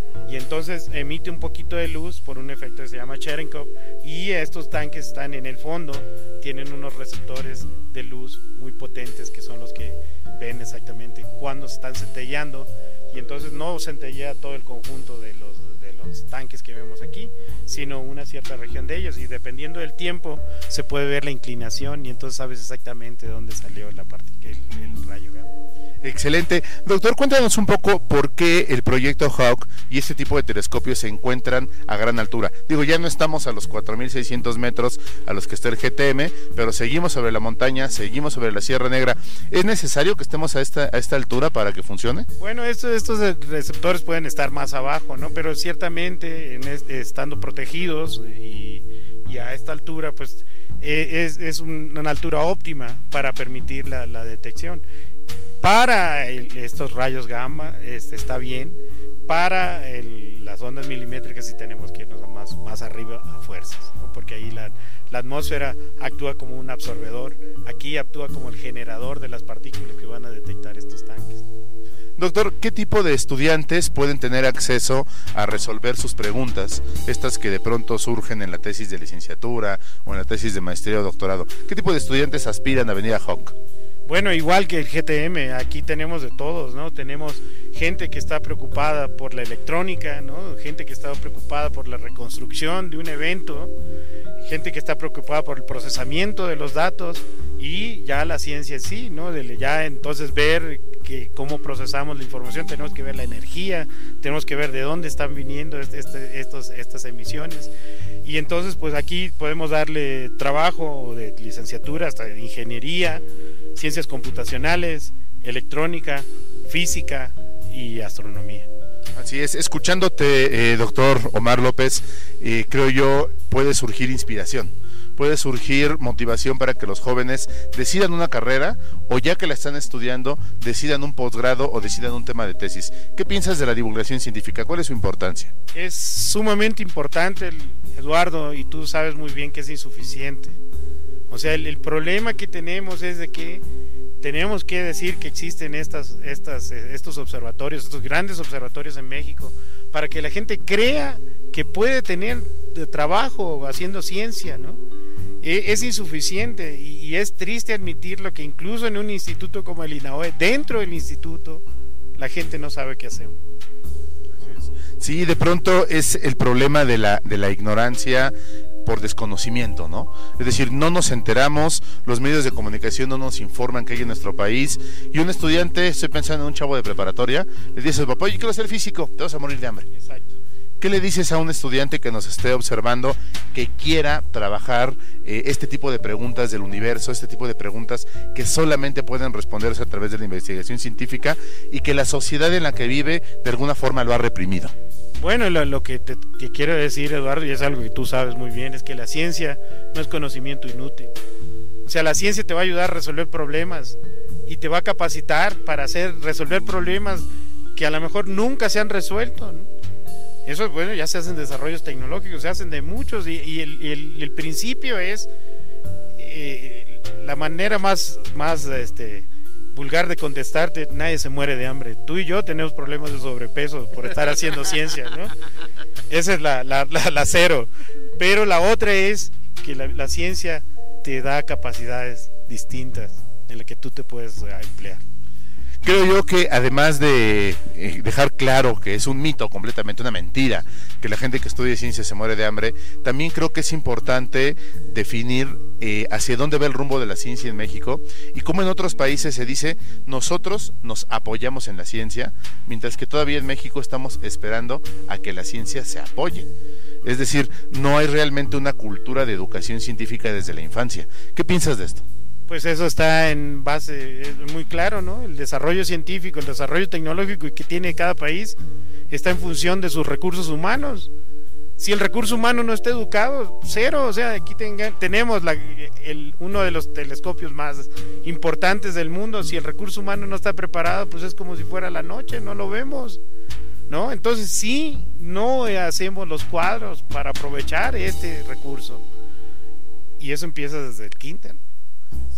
[SPEAKER 7] y entonces emite un poquito de luz por un efecto que se llama Cherenkov, y estos tanques están en el fondo, tienen unos receptores de luz muy potentes que son los que ven exactamente cuando se están centelleando, y entonces no centellea todo el conjunto de los, de los tanques que vemos aquí, sino una cierta región de ellos, y dependiendo del tiempo se puede ver la inclinación y entonces sabes exactamente de dónde salió la partícula, el, el rayo gamma.
[SPEAKER 4] Excelente. Doctor, cuéntanos un poco por qué el proyecto Hawk y este tipo de telescopios se encuentran a gran altura. Digo, ya no estamos a los cuatro mil seiscientos metros a los que está el G T M, pero seguimos sobre la montaña, seguimos sobre la Sierra Negra. ¿Es necesario que estemos a esta, a esta altura para que funcione?
[SPEAKER 7] Bueno, esto, estos receptores pueden estar más abajo, ¿no? Pero ciertamente en este, estando protegidos y, y a esta altura, pues es, es una altura óptima para permitir la, la detección. Para el, estos rayos gamma este, está bien, para el, las ondas milimétricas sí tenemos que irnos más, más arriba a fuerzas, ¿no? Porque ahí la, la atmósfera actúa como un absorbedor, aquí actúa como el generador de las partículas que van a detectar estos tanques.
[SPEAKER 4] Doctor, ¿qué tipo de estudiantes pueden tener acceso a resolver sus preguntas, estas que de pronto surgen en la tesis de licenciatura o en la tesis de maestría o doctorado? ¿Qué tipo de estudiantes aspiran a venir a Hawk?
[SPEAKER 7] Bueno, igual que el G T M, aquí tenemos de todos, ¿no? Tenemos gente que está preocupada por la electrónica, ¿no? Gente que está preocupada por la reconstrucción de un evento, gente que está preocupada por el procesamiento de los datos y ya la ciencia en sí, ¿no? De ya entonces ver que cómo procesamos la información, tenemos que ver la energía, tenemos que ver de dónde están viniendo este, este, estos, estas emisiones. Y entonces pues aquí podemos darle trabajo de licenciatura hasta de ingeniería, ciencias computacionales, electrónica, física y astronomía.
[SPEAKER 4] Así es, escuchándote, eh, doctor Omar López, eh, creo yo puede surgir inspiración, puede surgir motivación para que los jóvenes decidan una carrera o ya que la están estudiando, decidan un posgrado o decidan un tema de tesis. ¿Qué piensas de la divulgación científica? ¿Cuál es su importancia?
[SPEAKER 7] Es sumamente importante, Eduardo, y tú sabes muy bien que es insuficiente. O sea, el, el problema que tenemos es de que tenemos que decir que existen estas, estas, estos observatorios, estos grandes observatorios en México, para que la gente crea que puede tener trabajo haciendo ciencia, ¿no? Es insuficiente y, y es triste admitirlo que incluso en un instituto como el INAOE, dentro del instituto, la gente no sabe qué hacemos.
[SPEAKER 4] Sí, de pronto es el problema de la, de la ignorancia por desconocimiento, ¿no? Es decir, no nos enteramos, los medios de comunicación no nos informan que hay en nuestro país, y un estudiante, estoy pensando en un chavo de preparatoria, le dice, papá, yo quiero ser físico, te vas a morir de hambre.
[SPEAKER 7] Exacto.
[SPEAKER 4] ¿Qué le dices a un estudiante que nos esté observando que quiera trabajar eh, este tipo de preguntas del universo, este tipo de preguntas que solamente pueden responderse a través de la investigación científica y que la sociedad en la que vive de alguna forma lo ha reprimido?
[SPEAKER 7] Bueno, lo, lo que te, te quiero decir, Eduardo, y es algo que tú sabes muy bien, es que la ciencia no es conocimiento inútil. O sea, la ciencia te va a ayudar a resolver problemas y te va a capacitar para hacer resolver problemas que a lo mejor nunca se han resuelto, ¿no? Eso, bueno, ya se hacen desarrollos tecnológicos, se hacen de muchos, y, y el, el, el principio es eh, la manera más, más este, vulgar de contestarte: nadie se muere de hambre. Tú y yo tenemos problemas de sobrepeso por estar haciendo ciencia, ¿no? Esa es la, la, la, la cero. Pero la otra es que la, la ciencia te da capacidades distintas en las que tú te puedes emplear.
[SPEAKER 4] Creo yo que además de eh, dejar claro que es un mito, completamente una mentira, que la gente que estudia ciencia se muere de hambre, también creo que es importante definir eh, hacia dónde va el rumbo de la ciencia en México y cómo en otros países se dice nosotros nos apoyamos en la ciencia, mientras que todavía en México estamos esperando a que la ciencia se apoye. Es decir, no hay realmente una cultura de educación científica desde la infancia. ¿Qué piensas de esto?
[SPEAKER 7] Pues eso está en base, es muy claro, ¿no? El desarrollo científico, el desarrollo tecnológico que tiene cada país está en función de sus recursos humanos. Si el recurso humano no está educado, cero. O sea, aquí tenga, tenemos la, el, uno de los telescopios más importantes del mundo. Si el recurso humano no está preparado, pues es como si fuera la noche, no lo vemos, ¿no? Entonces sí, no hacemos los cuadros para aprovechar este recurso, y eso empieza desde el kinder.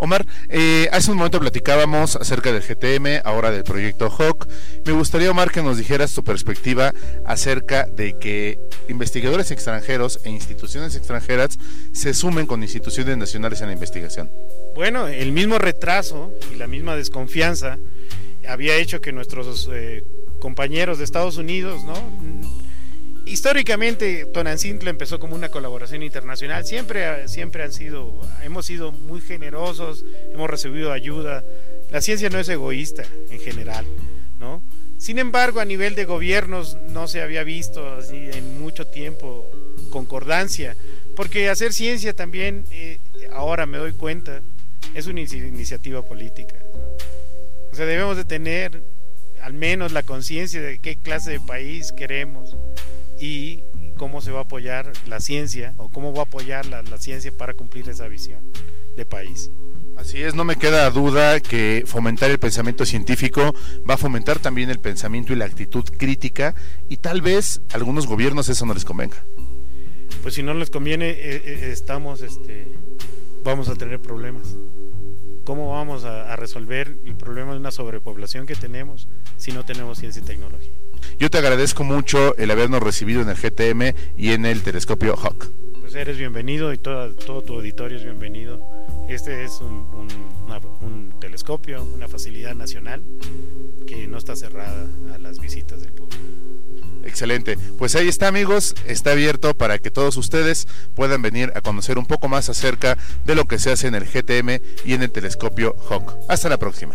[SPEAKER 6] Omar, eh, hace un momento platicábamos acerca del G T M, ahora del proyecto H O C. Me gustaría, Omar, que nos dijeras tu perspectiva acerca de que investigadores extranjeros e instituciones extranjeras se sumen con instituciones nacionales en la investigación.
[SPEAKER 7] Bueno, el mismo retraso y la misma desconfianza había hecho que nuestros eh, compañeros de Estados Unidos, ¿no? Históricamente Tonantzintla empezó como una colaboración internacional, siempre, siempre han sido, hemos sido muy generosos, hemos recibido ayuda, la ciencia no es egoísta en general, ¿no? Sin embargo, a nivel de gobiernos no se había visto así en mucho tiempo concordancia, porque hacer ciencia también, eh, ahora me doy cuenta, es una iniciativa política. O sea, debemos de tener al menos la conciencia de qué clase de país queremos y cómo se va a apoyar la ciencia o cómo va a apoyar la, la ciencia para cumplir esa visión de país.
[SPEAKER 6] Así es, no me queda duda que fomentar el pensamiento científico va a fomentar también el pensamiento y la actitud crítica, y tal vez a algunos gobiernos eso no les convenga.
[SPEAKER 7] Pues si no les conviene, eh, eh, estamos, este, vamos a tener problemas. ¿Cómo vamos a, a resolver el problema de una sobrepoblación que tenemos si no tenemos ciencia y tecnología?
[SPEAKER 6] Yo te agradezco mucho el habernos recibido en el G T M y en el telescopio H O C.
[SPEAKER 7] Pues eres bienvenido y todo, todo tu auditorio es bienvenido. Este es un, un, una, un telescopio, una facilidad nacional que no está cerrada a las visitas del público.
[SPEAKER 6] Excelente, pues ahí está, amigos, está abierto para que todos ustedes puedan venir a conocer un poco más acerca de lo que se hace en el G T M y en el telescopio H O C. Hasta la próxima.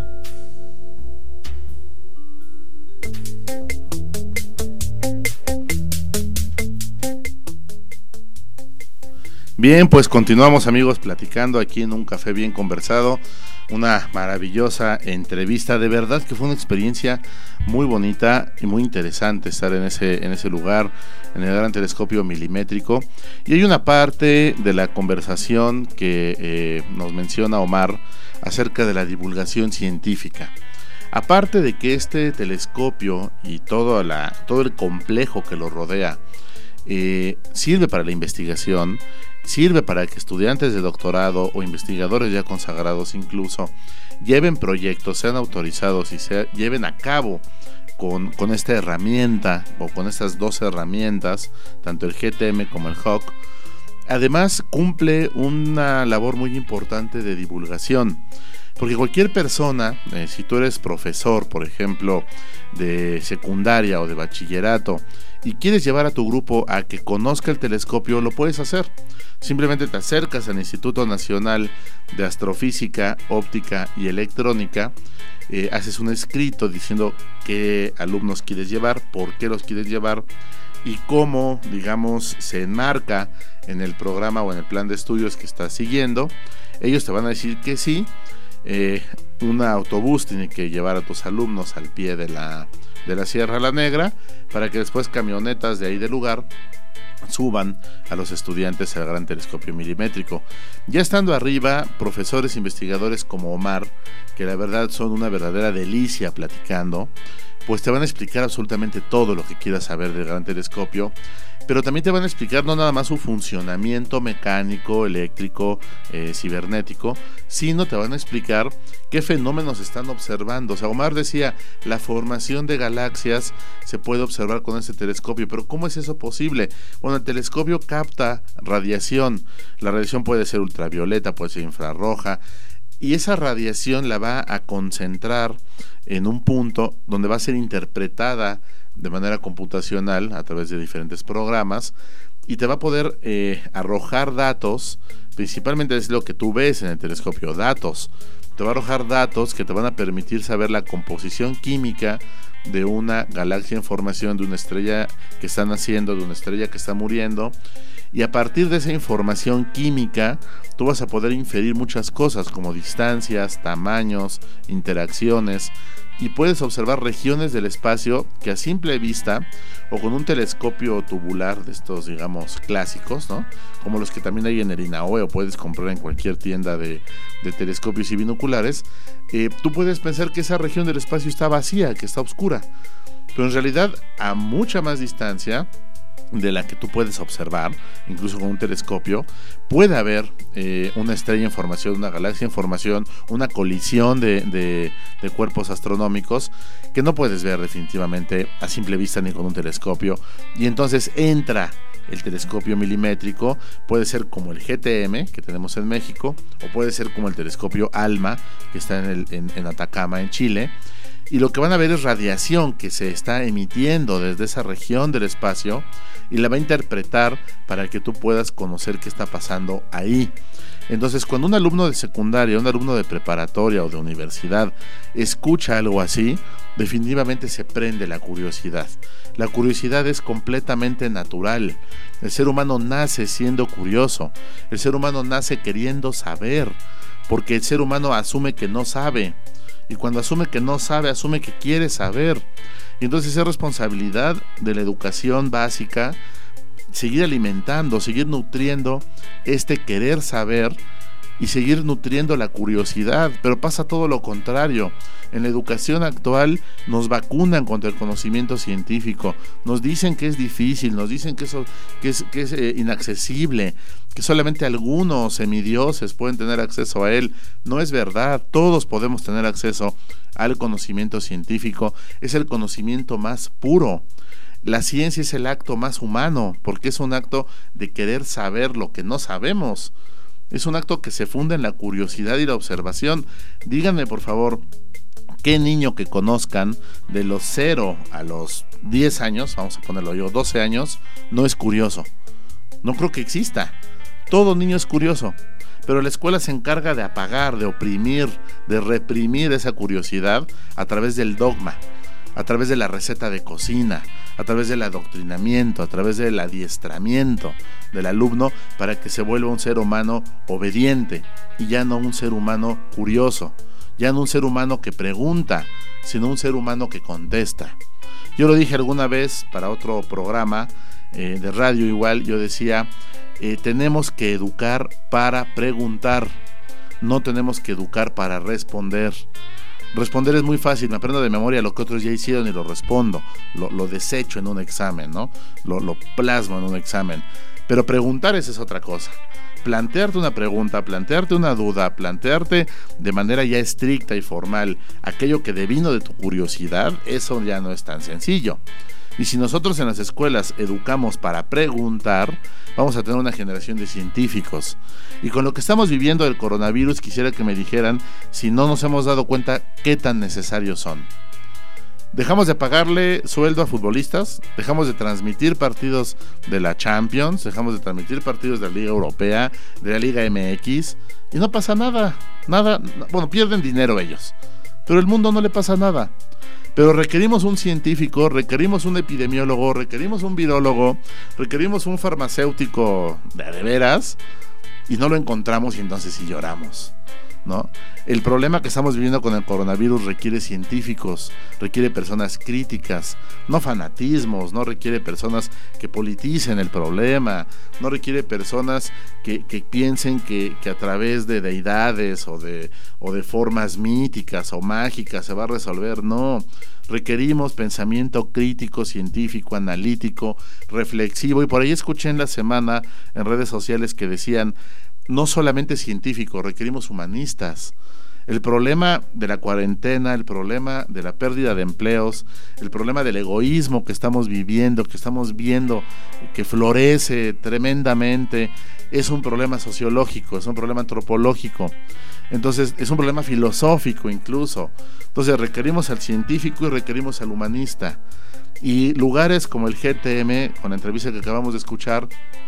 [SPEAKER 4] Bien, pues continuamos, amigos, platicando aquí en un café bien conversado. Una maravillosa entrevista, de verdad que fue una experiencia muy bonita y muy interesante estar en ese, en ese lugar, en el gran telescopio milimétrico. Y hay una parte de la conversación que eh, nos menciona Omar acerca de la divulgación científica. Aparte de que este telescopio y todo, la, todo el complejo que lo rodea eh, sirve para la investigación, sirve para que estudiantes de doctorado o investigadores ya consagrados incluso lleven proyectos, sean autorizados y se lleven a cabo con, con esta herramienta o con estas dos herramientas, tanto el G T M como el H O C. Además cumple una labor muy importante de divulgación, porque cualquier persona, eh, si tú eres profesor, por ejemplo, de secundaria o de bachillerato, y quieres llevar a tu grupo a que conozca el telescopio, lo puedes hacer. Simplemente te acercas al Instituto Nacional de Astrofísica, Óptica y Electrónica, eh, haces un escrito diciendo qué alumnos quieres llevar, por qué los quieres llevar y cómo, digamos, se enmarca en el programa o en el plan de estudios que estás siguiendo. Ellos te van a decir que sí. Eh, un autobús tiene que llevar a tus alumnos al pie de la, de la Sierra La Negra para que después camionetas de ahí del lugar suban a los estudiantes al gran telescopio milimétrico. Ya estando arriba, profesores investigadores como Omar, que la verdad son una verdadera delicia platicando, pues te van a explicar absolutamente todo lo que quieras saber del gran telescopio, pero también te van a explicar no nada más su funcionamiento mecánico, eléctrico, eh, cibernético, sino te van a explicar qué fenómenos están observando. O sea, Omar decía, la formación de galaxias se puede observar con este telescopio, pero ¿cómo es eso posible? Bueno, el telescopio capta radiación. La radiación puede ser ultravioleta, puede ser infrarroja, y esa radiación la va a concentrar en un punto donde va a ser interpretada de manera computacional a través de diferentes programas y te va a poder eh, arrojar datos, principalmente es lo que tú ves en el telescopio, datos. Te va a arrojar datos que te van a permitir saber la composición química de una galaxia en formación, de una estrella que está naciendo, de una estrella que está muriendo, y a partir de esa información química tú vas a poder inferir muchas cosas como distancias, tamaños, interacciones, y puedes observar regiones del espacio que a simple vista o con un telescopio tubular de estos, digamos, clásicos, ¿no? Como los que también hay en el INAOE o puedes comprar en cualquier tienda de, de telescopios y binoculares, eh, tú puedes pensar que esa región del espacio está vacía, que está oscura, pero en realidad a mucha más distancia de la que tú puedes observar, incluso con un telescopio, puede haber eh, una estrella en formación, una galaxia en formación, una colisión de, de, de cuerpos astronómicos que no puedes ver definitivamente a simple vista ni con un telescopio, y entonces entra el telescopio milimétrico, puede ser como el G T M que tenemos en México, o puede ser como el telescopio ALMA que está en, el, en, en Atacama, en Chile, y lo que van a ver es radiación que se está emitiendo desde esa región del espacio y la va a interpretar para que tú puedas conocer qué está pasando ahí. Entonces, cuando un alumno de secundaria, un alumno de preparatoria o de universidad escucha algo así, definitivamente se prende la curiosidad. La curiosidad es completamente natural. El ser humano nace siendo curioso. El ser humano nace queriendo saber, porque el ser humano asume que no sabe. Y cuando asume que no sabe, asume que quiere saber. Y entonces es responsabilidad de la educación básica seguir alimentando, seguir nutriendo este querer saber y seguir nutriendo la curiosidad. Pero pasa todo lo contrario. En la educación actual nos vacunan contra el conocimiento científico, nos dicen que es difícil, nos dicen que, eso, que es, que es eh, inaccesible, que solamente algunos semidioses pueden tener acceso a él. No es verdad, todos podemos tener acceso al conocimiento científico. Es el conocimiento más puro. La ciencia es el acto más humano, porque es un acto de querer saber lo que no sabemos. Es un acto que se funda en la curiosidad y la observación. Díganme, por favor, ¿qué niño que conozcan de los cero a los diez años, vamos a ponerlo yo, doce años, no es curioso? No creo que exista. Todo niño es curioso, pero la escuela se encarga de apagar, de oprimir, de reprimir esa curiosidad a través del dogma, a través de la receta de cocina, a través del adoctrinamiento, a través del adiestramiento del alumno para que se vuelva un ser humano obediente y ya no un ser humano curioso, ya no un ser humano que pregunta, sino un ser humano que contesta. Yo lo dije alguna vez para otro programa eh, de radio igual, yo decía, eh, tenemos que educar para preguntar, no tenemos que educar para responder. Responder es muy fácil, me aprendo de memoria lo que otros ya hicieron y lo respondo, lo, lo desecho en un examen, ¿no? Lo, lo plasmo en un examen. Pero preguntar, esa es otra cosa. Plantearte una pregunta, plantearte una duda, plantearte de manera ya estricta y formal aquello que devino de tu curiosidad, eso ya no es tan sencillo. Y si nosotros en las escuelas educamos para preguntar, vamos a tener una generación de científicos. Y con lo que estamos viviendo del coronavirus, quisiera que me dijeran si no nos hemos dado cuenta qué tan necesarios son. Dejamos de pagarle sueldo a futbolistas, dejamos de transmitir partidos de la Champions, dejamos de transmitir partidos de la Liga Europea, de la Liga M X, y no pasa nada, nada, bueno, pierden dinero ellos, pero al mundo no le pasa nada. Pero requerimos un científico, requerimos un epidemiólogo, requerimos un virólogo, requerimos un farmacéutico de, de veras, y no lo encontramos y entonces sí lloramos, ¿no? El problema que estamos viviendo con el coronavirus requiere científicos, requiere personas críticas, no fanatismos, no requiere personas que politicen el problema, no requiere personas que, que piensen que, que a través de deidades o de, o de formas míticas o mágicas se va a resolver. No, requerimos pensamiento crítico, científico, analítico, reflexivo. Y por ahí escuché en la semana en redes sociales que decían, no solamente científicos, requerimos humanistas. El problema de la cuarentena, el problema de la pérdida de empleos, el problema del egoísmo que estamos viviendo, que estamos viendo, que florece tremendamente, es un problema sociológico, es un problema antropológico. Entonces, es un problema filosófico incluso. Entonces, requerimos al científico y requerimos al humanista. Y lugares como el G T M, con la entrevista que acabamos de escuchar,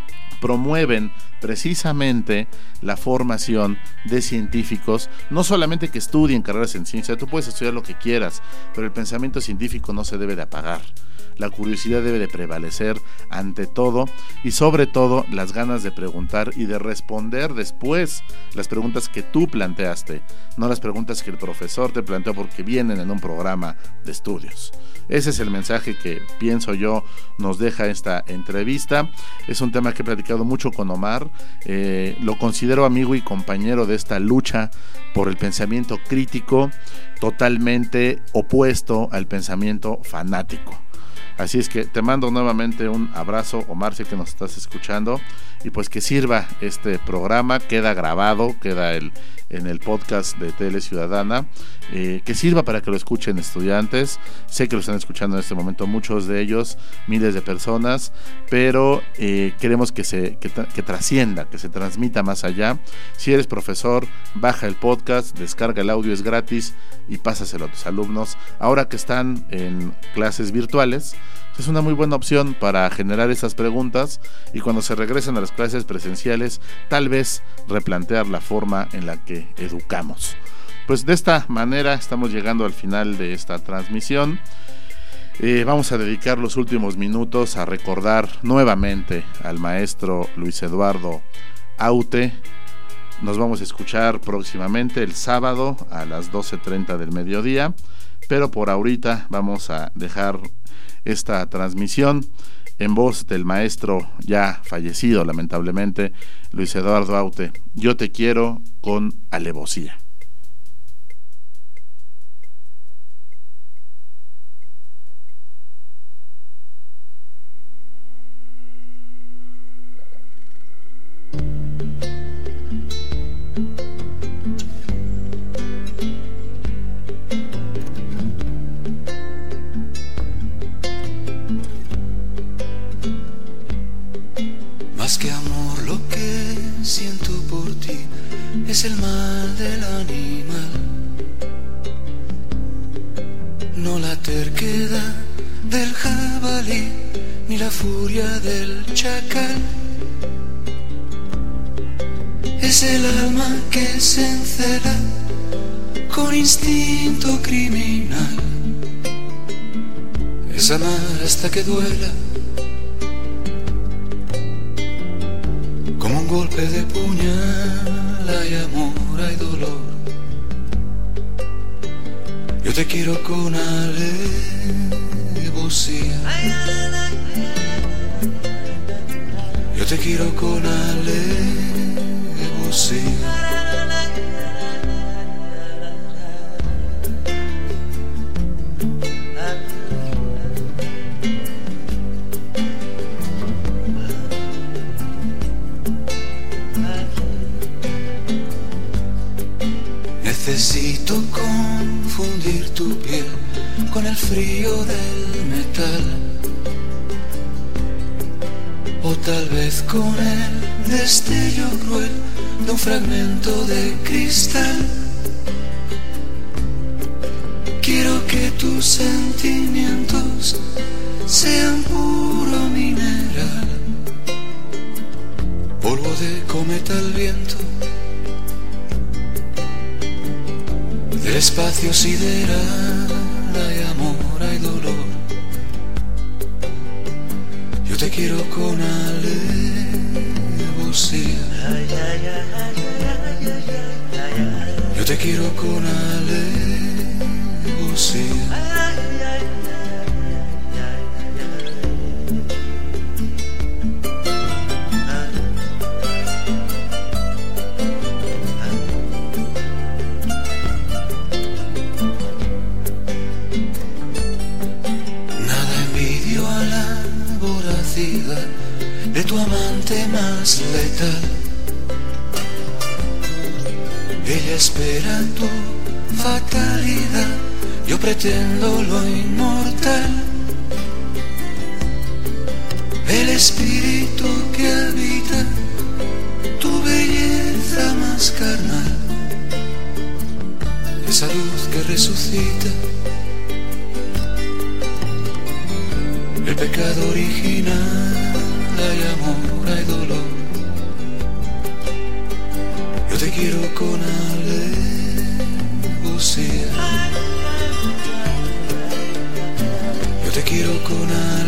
[SPEAKER 4] promueven precisamente la formación de científicos, no solamente que estudien carreras en ciencia, tú puedes estudiar lo que quieras, pero el pensamiento científico no se debe de apagar. La curiosidad debe de prevalecer ante todo y sobre todo las ganas de preguntar y de responder después las preguntas que tú planteaste, no las preguntas que el profesor te planteó porque vienen en un programa de estudios. Ese es el mensaje que pienso yo nos deja esta entrevista. Es un tema que he platicado mucho con Omar, eh, lo considero amigo y compañero de esta lucha por el pensamiento crítico, totalmente opuesto al pensamiento fanático. Así es que te mando nuevamente un abrazo, Omar, sé que nos estás escuchando, y pues que sirva este programa, queda grabado, queda el, en el podcast de Tele Ciudadana, eh, que sirva para que lo escuchen estudiantes. Sé que lo están escuchando en este momento muchos de ellos, miles de personas, pero eh, queremos que se que, que trascienda, que se transmita más allá. Si eres profesor, baja el podcast, descarga el audio, es gratis, y pásaselo a tus alumnos. Ahora que están en clases virtuales, es una muy buena opción para generar esas preguntas, y cuando se regresen a las clases presenciales, tal vez replantear la forma en la que educamos. Pues de esta manera estamos llegando al final de esta transmisión. Eh, vamos a dedicar los últimos minutos a recordar nuevamente al maestro Luis Eduardo Aute. Nos vamos a escuchar próximamente el sábado a las doce treinta del mediodía, pero por ahorita vamos a dejar esta transmisión en voz del maestro ya fallecido lamentablemente, Luis Eduardo Aute. Yo te quiero con alevosía.
[SPEAKER 5] Más que amor, lo que siento por ti es el mal del animal, no la terquedad del jabalí ni la furia del chacal. Es el alma que se encela con instinto criminal, es amar hasta que duela, como un golpe de puñal. Hay amor, hay dolor. Yo te quiero con alevosía. Yo te quiero con alevosía. Necesito confundir tu piel con el frío del metal, o tal vez con el destello cruel de un fragmento de cristal. Quiero que tus sentimientos sean puro mineral, polvo de cometa al viento, del espacio sideral. Hay amor, hay dolor. Yo te quiero con alevosía. Yo te quiero con alevosía. De tu amante más letal, ella espera tu fatalidad, yo pretendo lo inmortal. El espíritu que habita tu belleza más carnal, esa luz que resucita el pecado original. Hay amor, hay dolor. Yo te quiero con alevosía. Yo te quiero con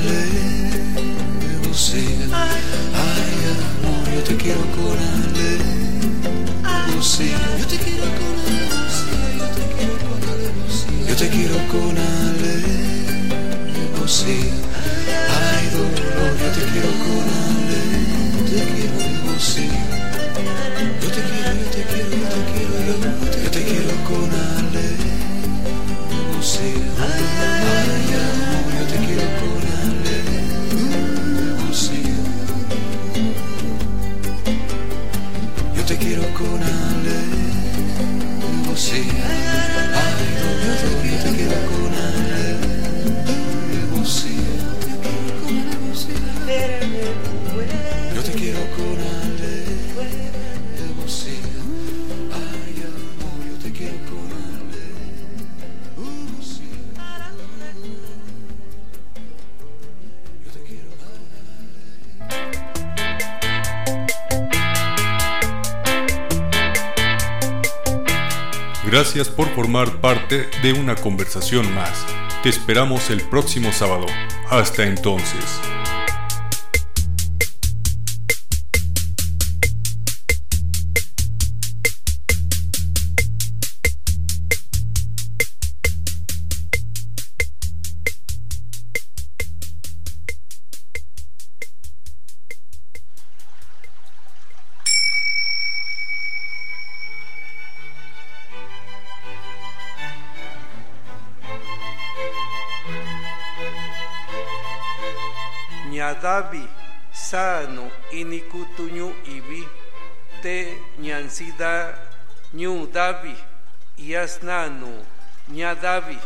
[SPEAKER 5] alevosía. Ay, amor, yo te quiero con alevosía. Yo te quiero con alevosía. Yo te quiero con alevosía. Ay, dolor, yo te quiero con alevosía. Te quiero alevosía. Yo te quiero, yo te quiero, yo te quiero, yo te, yo te quiero con alevosía. Ay, amor, yo te quiero con alevosía.
[SPEAKER 3] Gracias por formar parte de una conversación más. Te esperamos el próximo sábado. Hasta entonces.
[SPEAKER 8] Ñadavi sano inikutuñu ibi te ñansida ñu davi yasnano ñadavi.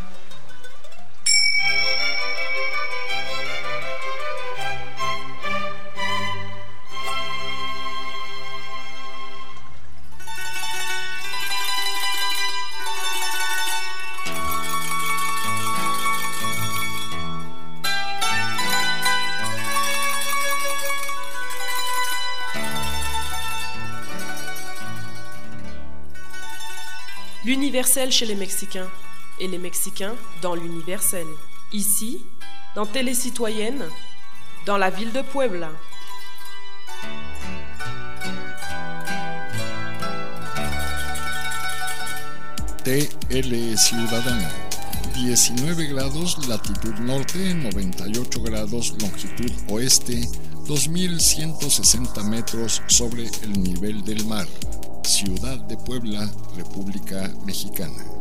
[SPEAKER 1] L'universel chez les Mexicains et les Mexicains dans l'universel. Ici, dans Télé Citoyenne, dans la ville de Puebla.
[SPEAKER 2] T L Ciudadana, diecinueve grados latitud norte, noventa y ocho grados longitud oeste, dos mil ciento sesenta metros sobre el nivel del mar. Ciudad de Puebla, República Mexicana.